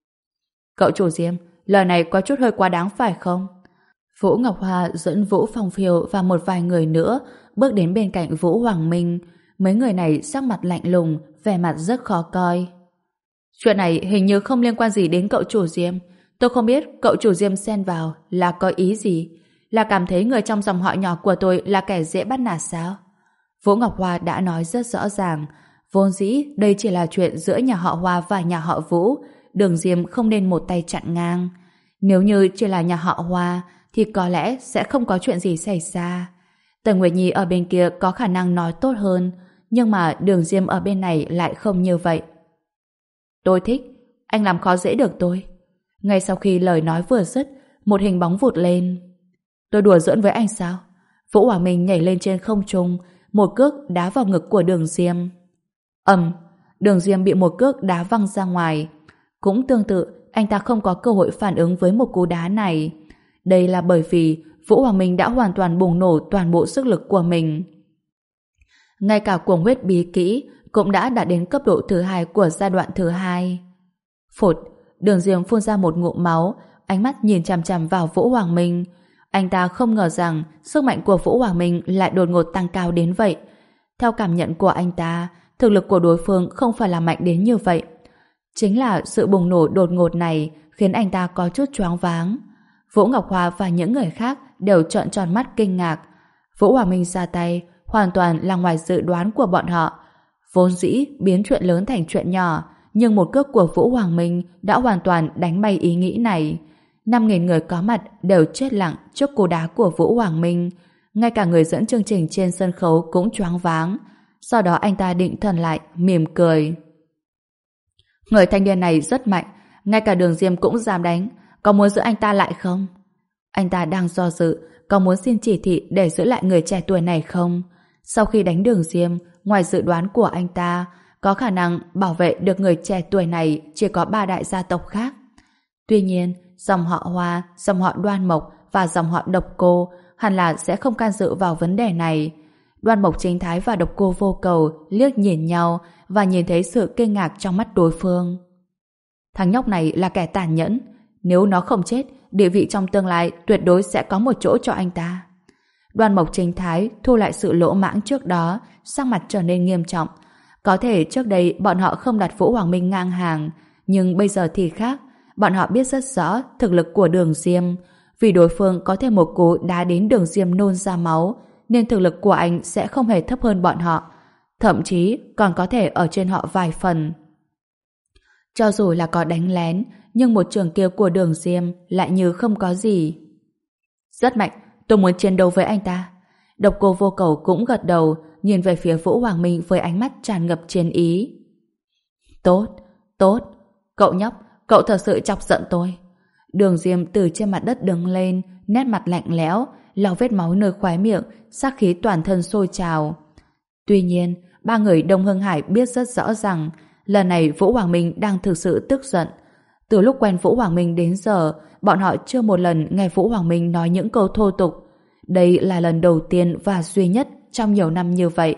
Cậu chủ Diêm, lời này có chút hơi quá đáng phải không? Vũ Ngọc Hoa dẫn Vũ Phong Phiêu và một vài người nữa bước đến bên cạnh Vũ Hoàng Minh. Mấy người này sắc mặt lạnh lùng, vẻ mặt rất khó coi. Chuyện này hình như không liên quan gì đến cậu chủ Diêm. Tôi không biết cậu chủ Diêm xen vào là có ý gì. Là cảm thấy người trong dòng họ nhỏ của tôi là kẻ dễ bắt nạt sao? Vũ Ngọc Hoa đã nói rất rõ ràng. Vốn dĩ đây chỉ là chuyện giữa nhà họ Hoa và nhà họ Vũ. Đường Diêm không nên một tay chặn ngang. Nếu như chỉ là nhà họ Hoa thì có lẽ sẽ không có chuyện gì xảy ra. Tần Nguyệt Nhi ở bên kia có khả năng nói tốt hơn, nhưng mà Đường Diêm ở bên này lại không như vậy. Tôi thích, anh làm khó dễ được tôi. Ngay sau khi lời nói vừa dứt, một hình bóng vụt lên. Tôi đùa giỡn với anh sao? Vũ Hoàng Minh nhảy lên trên không trung, một cước đá vào ngực của Đường Diêm. Ầm, Đường Diêm bị một cước đá văng ra ngoài. Cũng tương tự, anh ta không có cơ hội phản ứng với một cú đá này. Đây là bởi vì Vũ Hoàng Minh đã hoàn toàn bùng nổ toàn bộ sức lực của mình. Ngay cả cuồng huyết bí kỹ cũng đã đạt đến cấp độ thứ hai của giai đoạn thứ hai. Phụt, Đường Diêm phun ra một ngụm máu, ánh mắt nhìn chằm chằm vào Vũ Hoàng Minh. Anh ta không ngờ rằng sức mạnh của Vũ Hoàng Minh lại đột ngột tăng cao đến vậy. Theo cảm nhận của anh ta, thực lực của đối phương không phải là mạnh đến như vậy. Chính là sự bùng nổ đột ngột này khiến anh ta có chút choáng váng. Vũ Ngọc Hoa và những người khác đều trợn tròn mắt kinh ngạc. Vũ Hoàng Minh ra tay hoàn toàn là ngoài dự đoán của bọn họ. Vốn dĩ biến chuyện lớn thành chuyện nhỏ, nhưng một cước của Vũ Hoàng Minh đã hoàn toàn đánh bay ý nghĩ này. năm nghìn người có mặt đều chết lặng trước cú đá của Vũ Hoàng Minh. Ngay cả người dẫn chương trình trên sân khấu cũng choáng váng. Sau đó anh ta định thần lại, mỉm cười. Người thanh niên này rất mạnh, ngay cả Đường Diêm cũng dám đánh. Có muốn giữ anh ta lại không? Anh ta đang do dự, có muốn xin chỉ thị để giữ lại người trẻ tuổi này không? Sau khi đánh Đường Diêm, ngoài dự đoán của anh ta, có khả năng bảo vệ được người trẻ tuổi này chỉ có ba đại gia tộc khác. Tuy nhiên, dòng họ Hoa, dòng họ Đoan Mộc và dòng họ Độc Cô hẳn là sẽ không can dự vào vấn đề này. Đoan Mộc Chính Thái và Độc Cô Vô Cầu liếc nhìn nhau và nhìn thấy sự kinh ngạc trong mắt đối phương. Thằng nhóc này là kẻ tàn nhẫn. Nếu nó không chết, địa vị trong tương lai tuyệt đối sẽ có một chỗ cho anh ta. Đoan Mộc Chính Thái thu lại sự lỗ mãng trước đó, sắc mặt trở nên nghiêm trọng. Có thể trước đây bọn họ không đặt Vũ Hoàng Minh ngang hàng, nhưng bây giờ thì khác. Bọn họ biết rất rõ thực lực của Đường Diêm. Vì đối phương có thể một cú đá đến Đường Diêm nôn ra máu, nên thực lực của anh sẽ không hề thấp hơn bọn họ. thậm chí còn có thể ở trên họ vài phần. Cho dù là có đánh lén, nhưng một trường kia của Đường Diêm lại như không có gì. Rất mạnh, tôi muốn chiến đấu với anh ta. Độc Cô Vô Cầu cũng gật đầu, nhìn về phía Vũ Hoàng Minh với ánh mắt tràn ngập chiến ý. Tốt, tốt, cậu nhóc, cậu thật sự chọc giận tôi. Đường Diêm từ trên mặt đất đứng lên, nét mặt lạnh lẽo, lau vết máu nơi khóe miệng, sát khí toàn thân sôi trào. Tuy nhiên, ba người Đông Hưng Hải biết rất rõ rằng lần này Vũ Hoàng Minh đang thực sự tức giận. Từ lúc quen Vũ Hoàng Minh đến giờ, bọn họ chưa một lần nghe Vũ Hoàng Minh nói những câu thô tục. Đây là lần đầu tiên và duy nhất trong nhiều năm như vậy.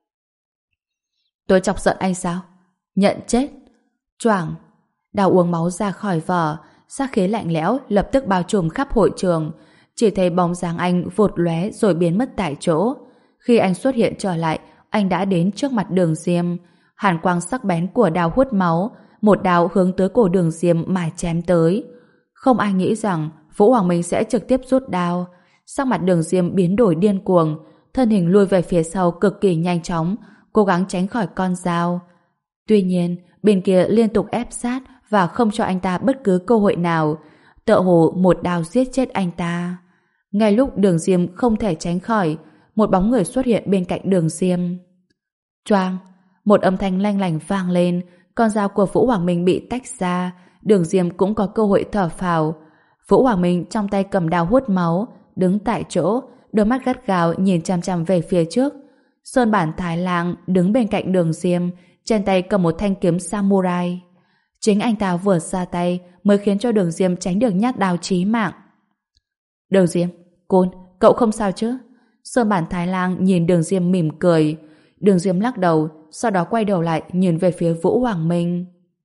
Tôi chọc giận anh sao? Nhận chết! Choảng! Đào uống máu ra khỏi vỏ, sát khí lạnh lẽo lập tức bao trùm khắp hội trường. Chỉ thấy bóng dáng anh vụt lóe rồi biến mất tại chỗ. Khi anh xuất hiện trở lại, anh đã đến trước mặt Đường Diêm. Hàn quang sắc bén của đao hút máu, một đao hướng tới cổ Đường Diêm mà chém tới. Không ai nghĩ rằng Vũ Hoàng Minh sẽ trực tiếp rút đao. Sắc mặt Đường Diêm biến đổi điên cuồng, thân hình lui về phía sau cực kỳ nhanh chóng, cố gắng tránh khỏi con dao. Tuy nhiên, bên kia liên tục ép sát và không cho anh ta bất cứ cơ hội nào, tựa hồ một đao giết chết anh ta. Ngay lúc Đường Diêm không thể tránh khỏi, một bóng người xuất hiện bên cạnh Đường Diêm. Choang! Một âm thanh lanh lảnh vang lên, con dao của Vũ Hoàng Minh bị tách ra, Đường Diêm cũng có cơ hội thở phào. Vũ Hoàng Minh trong tay cầm đao hút máu, đứng tại chỗ, đôi mắt gắt gao nhìn chằm chằm về phía trước. Sơn Bản Thái Lang đứng bên cạnh Đường Diêm, trên tay cầm một thanh kiếm samurai. Chính anh ta vừa ra tay mới khiến cho Đường Diêm tránh được nhát đao chí mạng. Đường Diêm, Côn, cậu không sao chứ? Sơn Bản Thái Lang nhìn Đường Diêm mỉm cười. Đường Diêm lắc đầu, sau đó quay đầu lại nhìn về phía Vũ Hoàng Minh.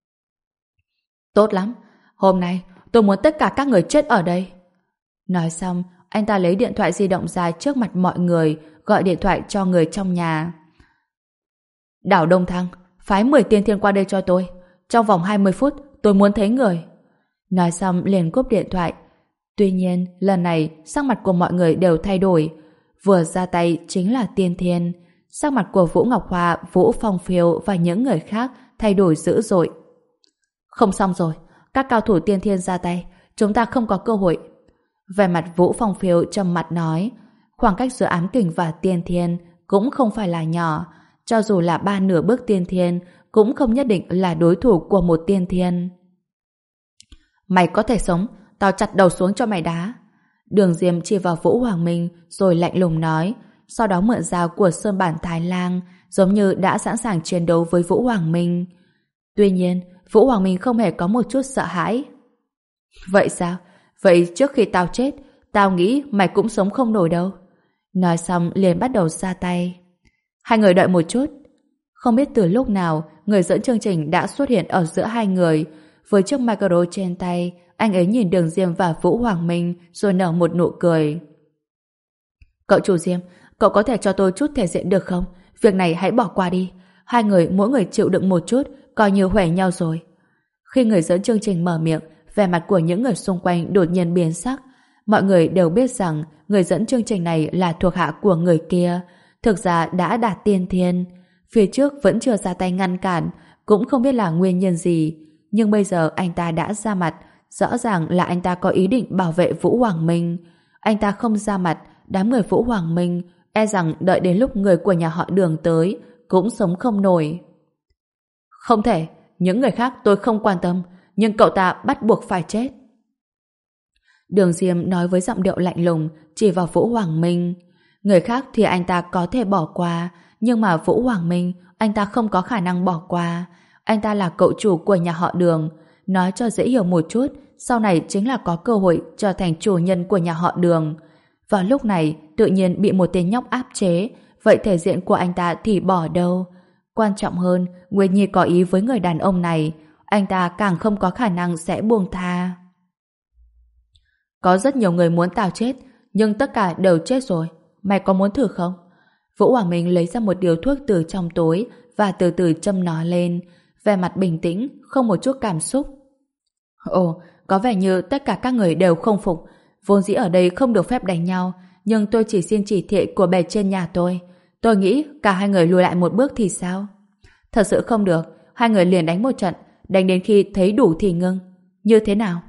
Tốt lắm, hôm nay tôi muốn tất cả các người chết ở đây. Nói xong, anh ta lấy điện thoại di động ra trước mặt mọi người, gọi điện thoại cho người trong nhà. Đảo Đông Thăng, phái mười tiên thiên qua đây cho tôi. Trong vòng hai mươi phút, tôi muốn thấy người. Nói xong liền cúp điện thoại. Tuy nhiên, lần này, sắc mặt của mọi người đều thay đổi. Vừa ra tay chính là tiên thiên. Sắc mặt của Vũ Ngọc Hoa, Vũ Phong Phiêu và những người khác thay đổi dữ dội. Không xong rồi, các cao thủ tiên thiên ra tay, chúng ta không có cơ hội. Về mặt Vũ Phong Phiêu trầm mặt nói, khoảng cách giữa ám kình và tiên thiên cũng không phải là nhỏ, cho dù là ba nửa bước tiên thiên cũng không nhất định là đối thủ của một tiên thiên. Mày có thể sống, tao chặt đầu xuống cho mày đá. Đường Diêm chỉ vào Vũ Hoàng Minh rồi lạnh lùng nói, sau đó mượn dao của Sơn Bản Thái Lang, giống như đã sẵn sàng chiến đấu với Vũ Hoàng Minh. Tuy nhiên, Vũ Hoàng Minh không hề có một chút sợ hãi. Vậy sao? Vậy trước khi tao chết, tao nghĩ mày cũng sống không nổi đâu. Nói xong liền bắt đầu ra tay. Hai người đợi một chút. Không biết từ lúc nào, người dẫn chương trình đã xuất hiện ở giữa hai người. Với chiếc micro trên tay, anh ấy nhìn Đường Diêm và Vũ Hoàng Minh rồi nở một nụ cười. Cậu chủ Diêm, cậu có thể cho tôi chút thể diện được không? Việc này hãy bỏ qua đi. Hai người mỗi người chịu đựng một chút, coi như huề nhau rồi. Khi người dẫn chương trình mở miệng, vẻ mặt của những người xung quanh đột nhiên biến sắc. Mọi người đều biết rằng người dẫn chương trình này là thuộc hạ của người kia, thực ra đã đạt tiên thiên. Phía trước vẫn chưa ra tay ngăn cản, cũng không biết là nguyên nhân gì. Nhưng bây giờ anh ta đã ra mặt, rõ ràng là anh ta có ý định bảo vệ Vũ Hoàng Minh. Anh ta không ra mặt, đám người Vũ Hoàng Minh e rằng đợi đến lúc người của nhà họ Đường tới cũng sống không nổi. Không thể, những người khác tôi không quan tâm, nhưng cậu ta bắt buộc phải chết. Đường Diêm nói với giọng điệu lạnh lùng, chỉ vào Vũ Hoàng Minh. Người khác thì anh ta có thể bỏ qua, nhưng mà Vũ Hoàng Minh anh ta không có khả năng bỏ qua. Anh ta là cậu chủ của nhà họ Đường. Nói cho dễ hiểu một chút, sau này chính là có cơ hội trở thành chủ nhân của nhà họ Đường. Vào lúc này, tự nhiên bị một tên nhóc áp chế, vậy thể diện của anh ta thì bỏ đâu. Quan trọng hơn, Nguyệt Nhi có ý với người đàn ông này, anh ta càng không có khả năng sẽ buông tha. Có rất nhiều người muốn tao chết, nhưng tất cả đều chết rồi. Mày có muốn thử không? Vũ Hoàng Minh lấy ra một điếu thuốc từ trong túi và từ từ châm nó lên, vẻ mặt bình tĩnh, không một chút cảm xúc. Ồ, có vẻ như tất cả các người đều không phục. Vốn dĩ ở đây không được phép đánh nhau, nhưng tôi chỉ xin chỉ thị của bề trên nhà tôi. Tôi nghĩ cả hai người lùi lại một bước thì sao? Thật sự không được, hai người liền đánh một trận, đánh đến khi thấy đủ thì ngưng. Như thế nào?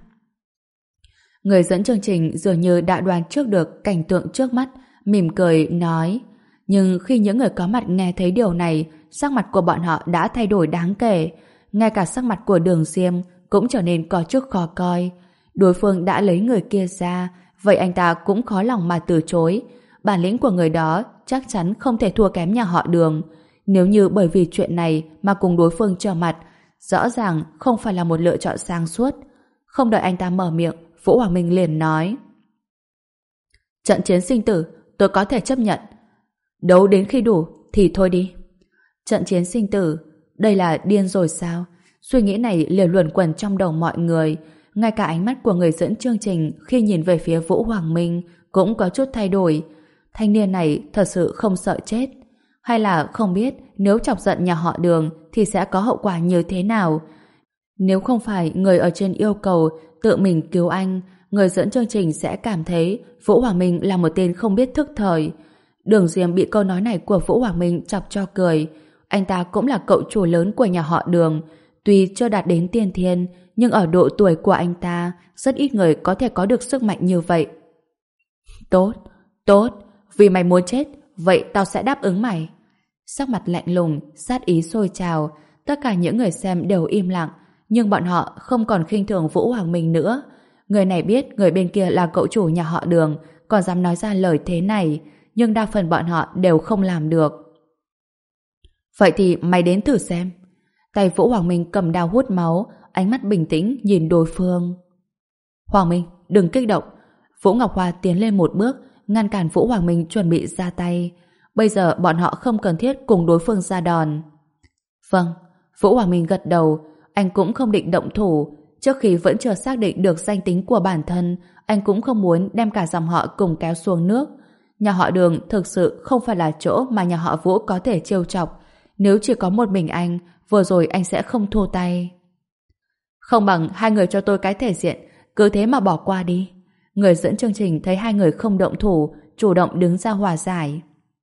Người dẫn chương trình dường như đã đoán trước được cảnh tượng trước mắt, mỉm cười nói. Nhưng khi những người có mặt nghe thấy điều này, sắc mặt của bọn họ đã thay đổi đáng kể. Ngay cả sắc mặt của Đường Diêm cũng trở nên có chút khó coi. Đối phương đã lấy người kia ra, vậy anh ta cũng khó lòng mà từ chối. Bản lĩnh của người đó chắc chắn không thể thua kém nhà họ Đường. Nếu như bởi vì chuyện này mà cùng đối phương trở mặt, rõ ràng không phải là một lựa chọn sáng suốt. Không đợi anh ta mở miệng, Vũ Hoàng Minh liền nói: trận chiến sinh tử tôi có thể chấp nhận, đấu đến khi đủ thì thôi đi. Trận chiến sinh tử, đây là điên rồi sao? Suy nghĩ này liền luẩn quẩn trong đầu mọi người. Ngay cả ánh mắt của người dẫn chương trình khi nhìn về phía Vũ Hoàng Minh cũng có chút thay đổi. Thanh niên này thật sự không sợ chết, hay là không biết nếu chọc giận nhà họ Đường thì sẽ có hậu quả như thế nào? Nếu không phải người ở trên yêu cầu tự mình cứu anh, người dẫn chương trình sẽ cảm thấy Vũ Hoàng Minh là một tên không biết thức thời. Đường Diêm bị câu nói này của Vũ Hoàng Minh chọc cho cười. Anh ta cũng là cậu chủ lớn của nhà họ Đường. Tuy chưa đạt đến tiên thiên, nhưng ở độ tuổi của anh ta, rất ít người có thể có được sức mạnh như vậy. Tốt, tốt, vì mày muốn chết, vậy tao sẽ đáp ứng mày. Sắc mặt lạnh lùng, sát ý sôi trào, tất cả những người xem đều im lặng, nhưng bọn họ không còn khinh thường Vũ Hoàng Minh nữa. Người này biết người bên kia là cậu chủ nhà họ Đường, còn dám nói ra lời thế này, nhưng đa phần bọn họ đều không làm được. Vậy thì mày đến thử xem. Tay Vũ Hoàng Minh cầm dao hút máu, ánh mắt bình tĩnh nhìn đối phương. Hoàng Minh, đừng kích động. Vũ Ngọc Hoa tiến lên một bước, ngăn cản Vũ Hoàng Minh chuẩn bị ra tay. Bây giờ bọn họ không cần thiết cùng đối phương ra đòn. Vâng, Vũ Hoàng Minh gật đầu. Anh cũng không định động thủ. Trước khi vẫn chưa xác định được danh tính của bản thân, anh cũng không muốn đem cả dòng họ cùng kéo xuống nước. Nhà họ Đường thực sự không phải là chỗ mà nhà họ Vũ có thể trêu chọc. Nếu chỉ có một mình anh, vừa rồi anh sẽ không thua tay. Không bằng hai người cho tôi cái thể diện, cứ thế mà bỏ qua đi. Người dẫn chương trình thấy hai người không động thủ, chủ động đứng ra hòa giải.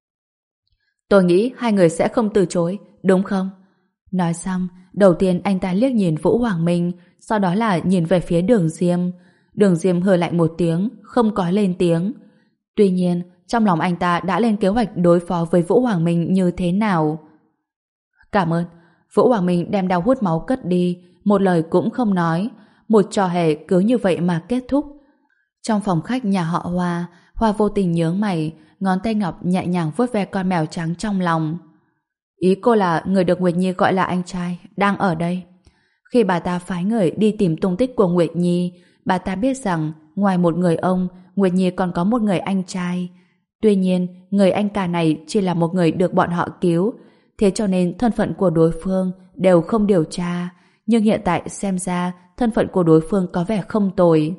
Tôi nghĩ hai người sẽ không từ chối, đúng không? Nói xong, đầu tiên anh ta liếc nhìn Vũ Hoàng Minh, sau đó là nhìn về phía Đường Diêm. Đường Diêm hừ lạnh một tiếng, không có lên tiếng. Tuy nhiên, trong lòng anh ta đã lên kế hoạch đối phó với Vũ Hoàng Minh như thế nào. Cảm ơn. Vũ Hoàng Minh đem dao hút máu cất đi, một lời cũng không nói. Một trò hề cứ như vậy mà kết thúc. Trong phòng khách nhà họ Hoa, Hoa vô tình nhướng mày, ngón tay ngọc nhẹ nhàng vuốt ve con mèo trắng trong lòng. Ý cô là người được Nguyệt Nhi gọi là anh trai đang ở đây. Khi bà ta phái người đi tìm tung tích của Nguyệt Nhi, bà ta biết rằng ngoài một người ông, Nguyệt Nhi còn có một người anh trai. Tuy nhiên, người anh cả này chỉ là một người được bọn họ cứu, thế cho nên thân phận của đối phương đều không điều tra. Nhưng hiện tại xem ra thân phận của đối phương có vẻ không tồi.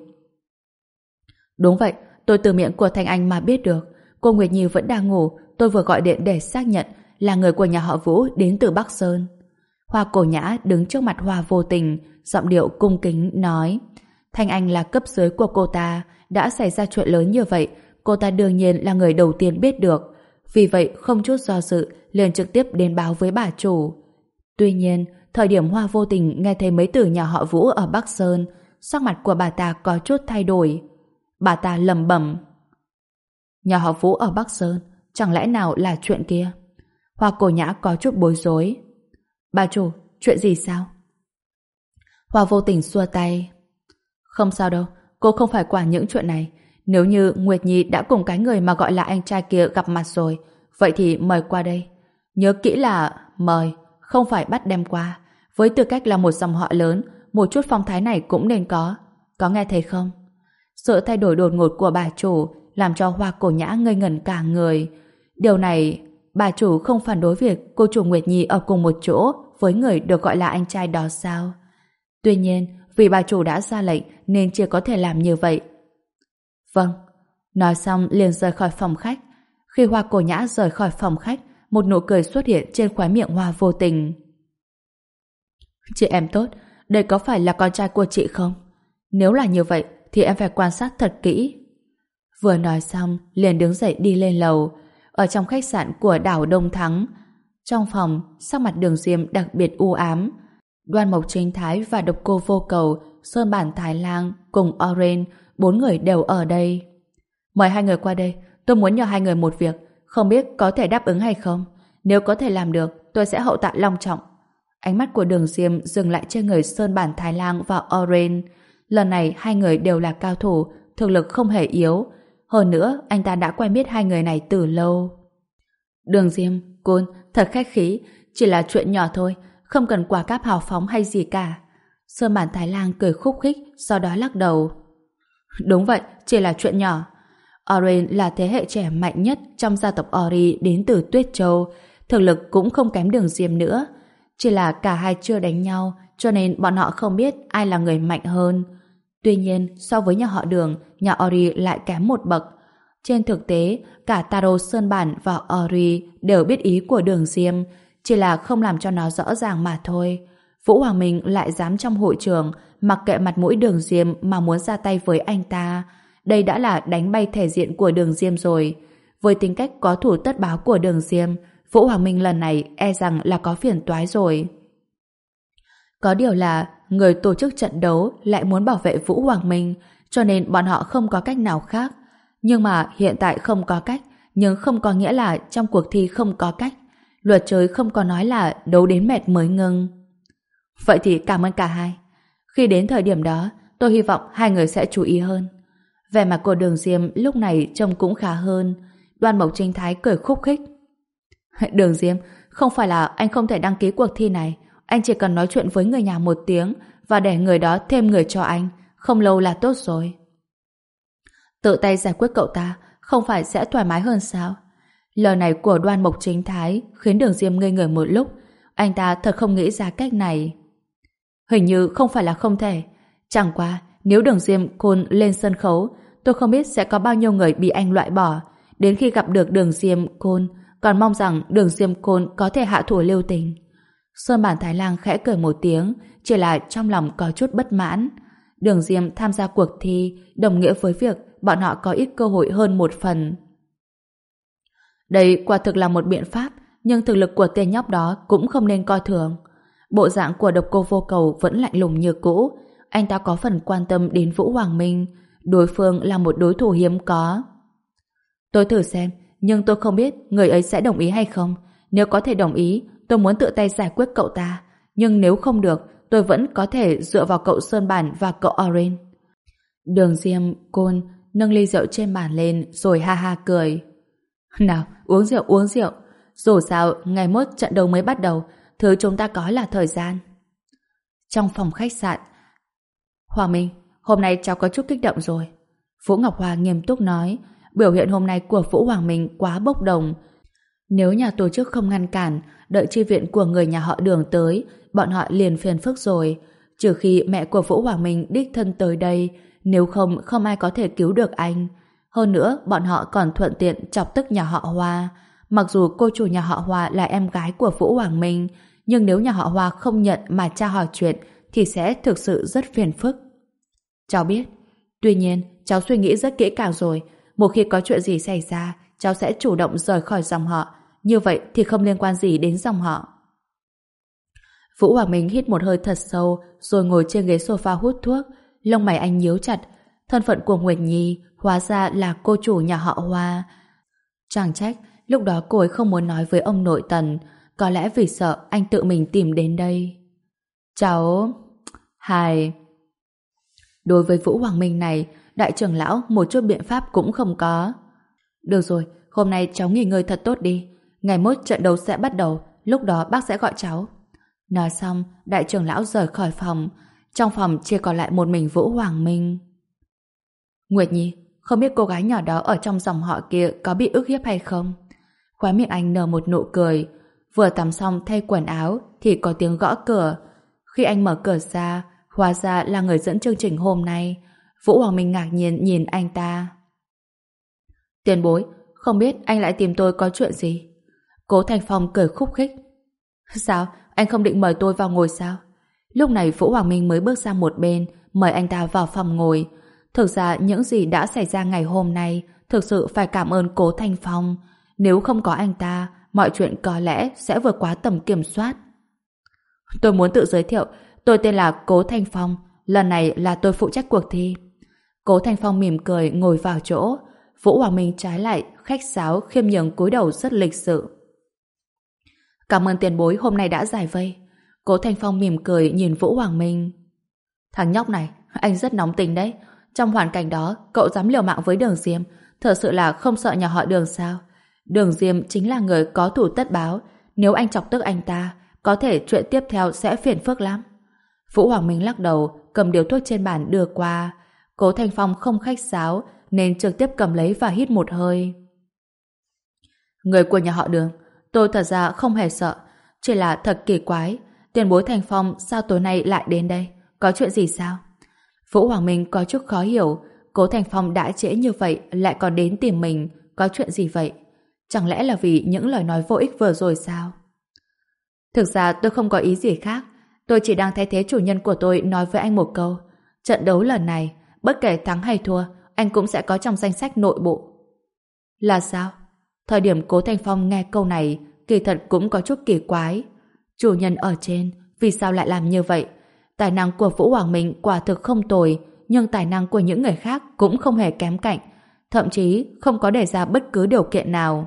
Đúng vậy, tôi từ miệng của Thanh Anh mà biết được. Cô Nguyệt Nhi vẫn đang ngủ, tôi vừa gọi điện để xác nhận là người của nhà họ Vũ đến từ Bắc Sơn. Hoa Cổ Nhã đứng trước mặt Hoa vô tình, giọng điệu cung kính nói: Thanh Anh là cấp dưới của cô ta, đã xảy ra chuyện lớn như vậy, cô ta đương nhiên là người đầu tiên biết được. Vì vậy không chút do dự liền trực tiếp đến báo với bà chủ. Tuy nhiên, thời điểm Hoa vô tình nghe thấy mấy từ nhà họ Vũ ở Bắc Sơn, sắc mặt của bà ta có chút thay đổi. Bà ta lẩm bẩm: nhà họ Vũ ở Bắc Sơn, chẳng lẽ nào là chuyện kia? Hoa Cổ Nhã có chút bối rối. Bà chủ, chuyện gì sao? Hoa vô tình xua tay. Không sao đâu, cô không phải quản những chuyện này. Nếu như Nguyệt Nhi đã cùng cái người mà gọi là anh trai kia gặp mặt rồi, vậy thì mời qua đây. Nhớ kỹ là mời, không phải bắt đem qua. Với tư cách là một dòng họ lớn, một chút phong thái này cũng nên có. Có nghe thấy không? Sự thay đổi đột ngột của bà chủ làm cho Hoa Cổ Nhã ngây ngẩn cả người. Điều này, bà chủ không phản đối việc cô chủ Nguyệt Nhi ở cùng một chỗ với người được gọi là anh trai đó sao? Tuy nhiên, vì bà chủ đã ra lệnh nên chưa có thể làm như vậy. Vâng. Nói xong liền rời khỏi phòng khách. Khi Hoa Cổ Nhã rời khỏi phòng khách, một nụ cười xuất hiện trên khóe miệng Hoa vô tình. Chị em tốt, đây có phải là con trai của chị không? Nếu là như vậy thì em phải quan sát thật kỹ. Vừa nói xong liền đứng dậy đi lên lầu. ở trong khách sạn của đảo Đông Thắng. Trong phòng, sắc mặt Đường Diêm đặc biệt u ám. Đoan Mộc Chính Thái và Độc Cô Vô Cầu, Sơn Bản Thái Lang cùng Oren, bốn người đều ở đây. Mời hai người qua đây, tôi muốn nhờ hai người một việc, không biết có thể đáp ứng hay không. Nếu có thể làm được, tôi sẽ hậu tạ long trọng. Ánh mắt của Đường Diêm dừng lại trên người Sơn Bản Thái Lang và Oren. Lần này hai người đều là cao thủ, thực lực không hề yếu. Hơn nữa, anh ta đã quen biết hai người này từ lâu. Đường Diêm, Côn, thật khách khí, chỉ là chuyện nhỏ thôi, không cần quả cáp hào phóng hay gì cả. Sơn Bản Thái Lang cười khúc khích, sau đó lắc đầu. Đúng vậy, chỉ là chuyện nhỏ. Oren là thế hệ trẻ mạnh nhất trong gia tộc Ori đến từ Tuyết Châu, thực lực cũng không kém Đường Diêm nữa. Chỉ là cả hai chưa đánh nhau, cho nên bọn họ không biết ai là người mạnh hơn. Tuy nhiên, so với nhà họ Đường, nhà Ori lại kém một bậc. Trên thực tế, cả Taro Sơn Bản và Ori đều biết ý của Đường Diêm, chỉ là không làm cho nó rõ ràng mà thôi. Vũ Hoàng Minh lại dám trong hội trường mặc kệ mặt mũi Đường Diêm mà muốn ra tay với anh ta. Đây đã là đánh bay thể diện của Đường Diêm rồi. Với tính cách có thủ tất báo của Đường Diêm, Vũ Hoàng Minh lần này e rằng là có phiền toái rồi. Có điều là người tổ chức trận đấu lại muốn bảo vệ Vũ Hoàng Minh, cho nên bọn họ không có cách nào khác. Nhưng mà hiện tại không có cách, nhưng không có nghĩa là trong cuộc thi không có cách. Luật chơi không có nói là đấu đến mệt mới ngưng. Vậy thì cảm ơn cả hai. Khi đến thời điểm đó, tôi hy vọng hai người sẽ chú ý hơn. Vẻ mặt của Đường Diêm lúc này trông cũng khá hơn. Đoan Mộc Chính Thái cười khúc khích. Đường Diêm, không phải là anh không thể đăng ký cuộc thi này. Anh chỉ cần nói chuyện với người nhà một tiếng và để người đó thêm người cho anh. Không lâu là tốt rồi. Tự tay giải quyết cậu ta không phải sẽ thoải mái hơn sao? Lời này của Đoan Mộc Chính Thái khiến Đường Diêm ngây người một lúc. Anh ta thật không nghĩ ra cách này. Hình như không phải là không thể. Chẳng qua, nếu Đường Diêm Côn lên sân khấu, tôi không biết sẽ có bao nhiêu người bị anh loại bỏ. Đến khi gặp được Đường Diêm Côn, còn mong rằng Đường Diêm Côn có thể hạ thủ lưu tình. Sơn Bản Thái Lang khẽ cười một tiếng, chỉ là trong lòng có chút bất mãn. Đường Diêm tham gia cuộc thi đồng nghĩa với việc bọn họ có ít cơ hội hơn một phần. Đây quả thực là một biện pháp, nhưng thực lực của tên nhóc đó cũng không nên coi thường. Bộ dạng của Độc Cô Vô Cầu vẫn lạnh lùng như cũ. Anh ta có phần quan tâm đến Vũ Hoàng Minh. Đối phương là một đối thủ hiếm có. Tôi thử xem, nhưng tôi không biết người ấy sẽ đồng ý hay không. Nếu có thể đồng ý, tôi muốn tự tay giải quyết cậu ta. Nhưng nếu không được, tôi vẫn có thể dựa vào cậu Sơn Bản và cậu Oren. Đường Diêm, Côn nâng ly rượu trên bàn lên rồi ha ha cười. Nào, uống rượu, uống rượu. Dù sao, ngày mốt trận đấu mới bắt đầu, thứ chúng ta có là thời gian. Trong phòng khách sạn, Hoàng Minh, hôm nay cháu có chút kích động rồi. Vũ Ngọc Hoa nghiêm túc nói, biểu hiện hôm nay của Vũ Hoàng Minh quá bốc đồng. Nếu nhà tổ chức không ngăn cản, đợi chi viện của người nhà họ Đường tới, bọn họ liền phiền phức rồi. Trừ khi mẹ của Vũ Hoàng Minh đích thân tới đây, nếu không, không ai có thể cứu được anh. Hơn nữa, bọn họ còn thuận tiện chọc tức nhà họ Hoa. Mặc dù cô chủ nhà họ Hoa là em gái của Vũ Hoàng Minh, nhưng nếu nhà họ Hoa không nhận mà tra hỏi chuyện, thì sẽ thực sự rất phiền phức. Cháu biết. Tuy nhiên, cháu suy nghĩ rất kỹ càng rồi. Một khi có chuyện gì xảy ra, cháu sẽ chủ động rời khỏi dòng họ. Như vậy thì không liên quan gì đến dòng họ. Vũ Hoàng Minh hít một hơi thật sâu, rồi ngồi trên ghế sofa hút thuốc. Lông mày anh nhíu chặt. Thân phận của Nguyệt Nhi hóa ra là cô chủ nhà họ Hoa. Chẳng trách lúc đó cô ấy không muốn nói với ông nội Tần, có lẽ vì sợ anh tự mình tìm đến đây. Cháu... Hài... Đối với Vũ Hoàng Minh này, đại trưởng lão một chút biện pháp cũng không có. Được rồi, hôm nay cháu nghỉ ngơi thật tốt đi. Ngày mốt trận đấu sẽ bắt đầu, lúc đó bác sẽ gọi cháu. Nói xong, đại trưởng lão rời khỏi phòng. Trong phòng chỉ còn lại một mình Vũ Hoàng Minh. Nguyệt Nhi, không biết cô gái nhỏ đó ở trong dòng họ kia có bị ức hiếp hay không? Khóe miệng anh nở một nụ cười. Vừa tắm xong thay quần áo thì có tiếng gõ cửa. Khi anh mở cửa ra, hóa ra là người dẫn chương trình hôm nay. Vũ Hoàng Minh ngạc nhiên nhìn anh ta. Tiền bối, không biết anh lại tìm tôi có chuyện gì? Cố Thành Phong cười khúc khích. Sao? Anh không định mời tôi vào ngồi sao? Lúc này Vũ Hoàng Minh mới bước sang một bên, mời anh ta vào phòng ngồi. Thực ra những gì đã xảy ra ngày hôm nay thực sự phải cảm ơn Cố Thành Phong. Nếu không có anh ta, mọi chuyện có lẽ sẽ vượt quá tầm kiểm soát. Tôi muốn tự giới thiệu, tôi tên là Cố Thanh Phong, lần này là tôi phụ trách cuộc thi. Cố Thanh Phong mỉm cười ngồi vào chỗ, Vũ Hoàng Minh trái lại khách sáo khiêm nhường cúi đầu rất lịch sự. Cảm ơn tiền bối hôm nay đã giải vây. Cố Thanh Phong mỉm cười nhìn Vũ Hoàng Minh. Thằng nhóc này, anh rất nóng tính đấy. Trong hoàn cảnh đó, cậu dám liều mạng với Đường Diêm, thật sự là không sợ nhà họ Đường sao? Đường Diêm chính là người có thủ tất báo, nếu anh chọc tức anh ta, có thể chuyện tiếp theo sẽ phiền phức lắm. Vũ Hoàng Minh lắc đầu, cầm điếu thuốc trên bàn đưa qua. Cố Thanh Phong không khách sáo, nên trực tiếp cầm lấy và hít một hơi. Người của nhà họ Đường, tôi thật ra không hề sợ, chỉ là thật kỳ quái. Tiền bối Thanh Phong sao tối nay lại đến đây? Có chuyện gì sao? Vũ Hoàng Minh có chút khó hiểu, Cố Thanh Phong đã trễ như vậy lại còn đến tìm mình, có chuyện gì vậy? Chẳng lẽ là vì những lời nói vô ích vừa rồi sao? Thực ra tôi không có ý gì khác, tôi chỉ đang thay thế chủ nhân của tôi nói với anh một câu. Trận đấu lần này, bất kể thắng hay thua, anh cũng sẽ có trong danh sách nội bộ. Là sao? Thời điểm Cố Thanh Phong nghe câu này, kỳ thật cũng có chút kỳ quái. Chủ nhân ở trên, vì sao lại làm như vậy? Tài năng của Vũ Hoàng Minh quả thực không tồi, nhưng tài năng của những người khác cũng không hề kém cạnh, thậm chí không có đề ra bất cứ điều kiện nào.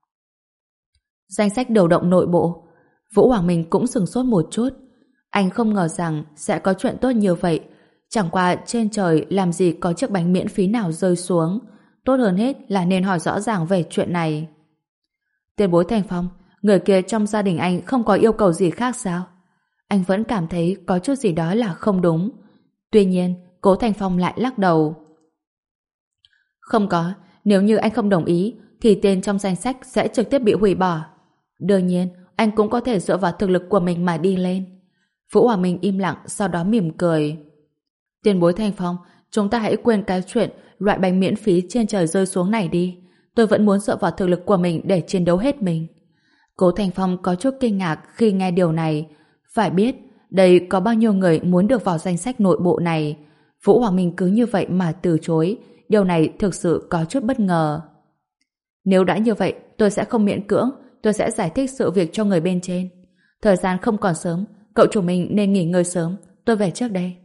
Danh sách điều động nội bộ. Vũ Hoàng Minh cũng sửng sốt một chút. Anh không ngờ rằng sẽ có chuyện tốt như vậy. Chẳng qua trên trời làm gì có chiếc bánh miễn phí nào rơi xuống. Tốt hơn hết là nên hỏi rõ ràng về chuyện này. Tiền bối Thanh Phong, người kia trong gia đình anh không có yêu cầu gì khác sao? Anh vẫn cảm thấy có chút gì đó là không đúng. Tuy nhiên, Cố Thanh Phong lại lắc đầu. Không có, nếu như anh không đồng ý, thì tên trong danh sách sẽ trực tiếp bị hủy bỏ. Đương nhiên, anh cũng có thể dựa vào thực lực của mình mà đi lên. Vũ Hòa Minh im lặng, sau đó mỉm cười. Tiền bối Thanh Phong, chúng ta hãy quên cái chuyện loại bánh miễn phí trên trời rơi xuống này đi. Tôi vẫn muốn dựa vào thực lực của mình để chiến đấu hết mình. Cố Thanh Phong có chút kinh ngạc khi nghe điều này. Phải biết, đây có bao nhiêu người muốn được vào danh sách nội bộ này. Vũ Hoàng Minh cứ như vậy mà từ chối. Điều này thực sự có chút bất ngờ. Nếu đã như vậy, tôi sẽ không miễn cưỡng. Tôi sẽ giải thích sự việc cho người bên trên. Thời gian không còn sớm, cậu chủ mình nên nghỉ ngơi sớm. Tôi về trước đây.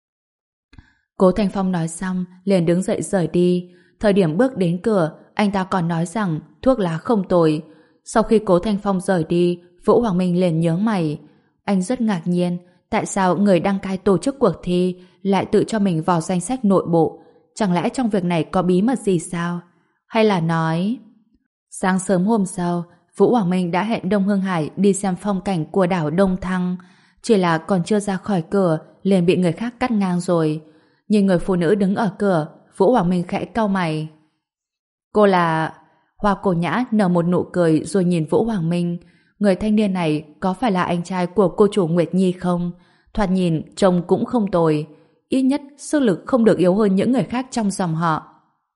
Cố Thanh Phong nói xong, liền đứng dậy rời đi. Thời điểm bước đến cửa, anh ta còn nói rằng thuốc lá không tồi. Sau khi Cố Thanh Phong rời đi, Vũ Hoàng Minh liền nhớ mày. Anh rất ngạc nhiên, tại sao người đăng cai tổ chức cuộc thi lại tự cho mình vào danh sách nội bộ? Chẳng lẽ trong việc này có bí mật gì sao? Hay là nói... Sáng sớm hôm sau, Vũ Hoàng Minh đã hẹn Đông Hương Hải đi xem phong cảnh của đảo Đông Thăng. Chỉ là còn chưa ra khỏi cửa, liền bị người khác cắt ngang rồi. Nhìn người phụ nữ đứng ở cửa, Vũ Hoàng Minh khẽ cau mày. Cô là... Hoa Cổ Nhã nở một nụ cười rồi nhìn Vũ Hoàng Minh. Người thanh niên này có phải là anh trai của cô chủ Nguyệt Nhi không? Thoạt nhìn trông cũng không tồi. Ít nhất sức lực không được yếu hơn những người khác trong dòng họ.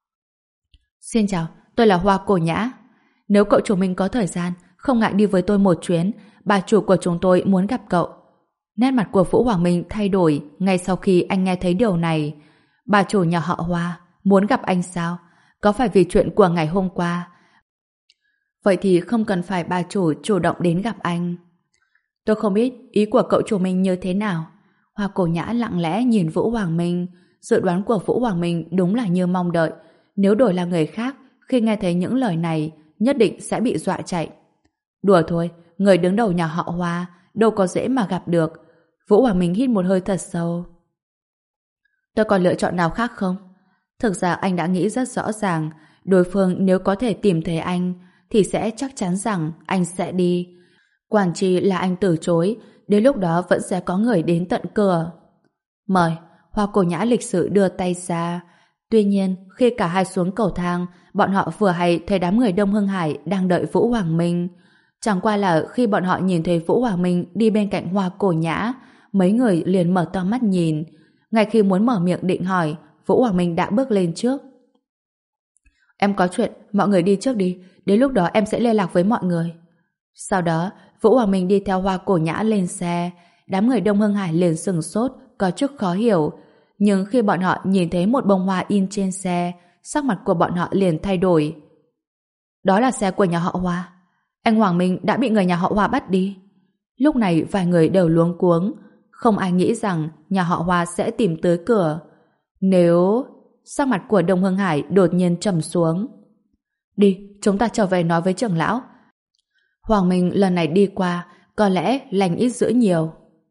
Xin chào, tôi là Hoa Cổ Nhã. Nếu cậu chủ mình có thời gian, không ngại đi với tôi một chuyến. Bà chủ của chúng tôi muốn gặp cậu. Nét mặt của Vũ Hoàng Minh thay đổi ngay sau khi anh nghe thấy điều này. Bà chủ nhà họ Hoa muốn gặp anh sao? Có phải vì chuyện của ngày hôm qua? Vậy thì không cần phải bà chủ chủ động đến gặp anh. Tôi không biết ý của cậu chủ mình như thế nào. Hoa Cổ Nhã lặng lẽ nhìn Vũ Hoàng Minh. Dự đoán của Vũ Hoàng Minh đúng là như mong đợi. Nếu đổi là người khác, khi nghe thấy những lời này, nhất định sẽ bị dọa chạy. Đùa thôi, người đứng đầu nhà họ Hoa đâu có dễ mà gặp được. Vũ Hoàng Minh hít một hơi thật sâu. Tôi còn lựa chọn nào khác không? Thực ra anh đã nghĩ rất rõ ràng, đối phương nếu có thể tìm thấy anh thì sẽ chắc chắn rằng anh sẽ đi. Quản chi là anh từ chối, đến lúc đó vẫn sẽ có người đến tận cửa. Mời. Hoa Cổ Nhã lịch sự đưa tay ra. Tuy nhiên, khi cả hai xuống cầu thang, bọn họ vừa hay thấy đám người Đông Hưng Hải đang đợi Vũ Hoàng Minh. Chẳng qua là khi bọn họ nhìn thấy Vũ Hoàng Minh đi bên cạnh Hoa Cổ Nhã, mấy người liền mở to mắt nhìn. Ngay khi muốn mở miệng định hỏi, Vũ Hoàng Minh đã bước lên trước. Em có chuyện, mọi người đi trước đi, đến lúc đó em sẽ liên lạc với mọi người. Sau đó, Vũ Hoàng Minh đi theo Hoa Cổ Nhã lên xe. Đám người Đông Hưng Hải liền sửng sốt, có chút khó hiểu. Nhưng khi bọn họ nhìn thấy một bông hoa in trên xe, sắc mặt của bọn họ liền thay đổi. Đó là xe của nhà họ Hoa. Anh Hoàng Minh đã bị người nhà họ Hoa bắt đi. Lúc này vài người đều luống cuống. Không ai nghĩ rằng nhà họ Hoa sẽ tìm tới cửa. Nếu... Sắc mặt của Đông Hưng Hải đột nhiên trầm xuống. Đi, chúng ta trở về nói với trưởng lão. Hoàng Minh lần này đi qua, có lẽ lành ít dữ nhiều.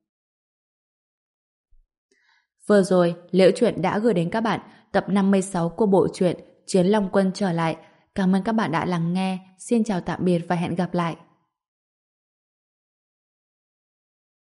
Vừa rồi, Liễu Chuyện đã gửi đến các bạn tập năm mươi sáu của bộ truyện Chiến Long Quân trở lại. Cảm ơn các bạn đã lắng nghe. Xin chào tạm biệt và hẹn gặp lại.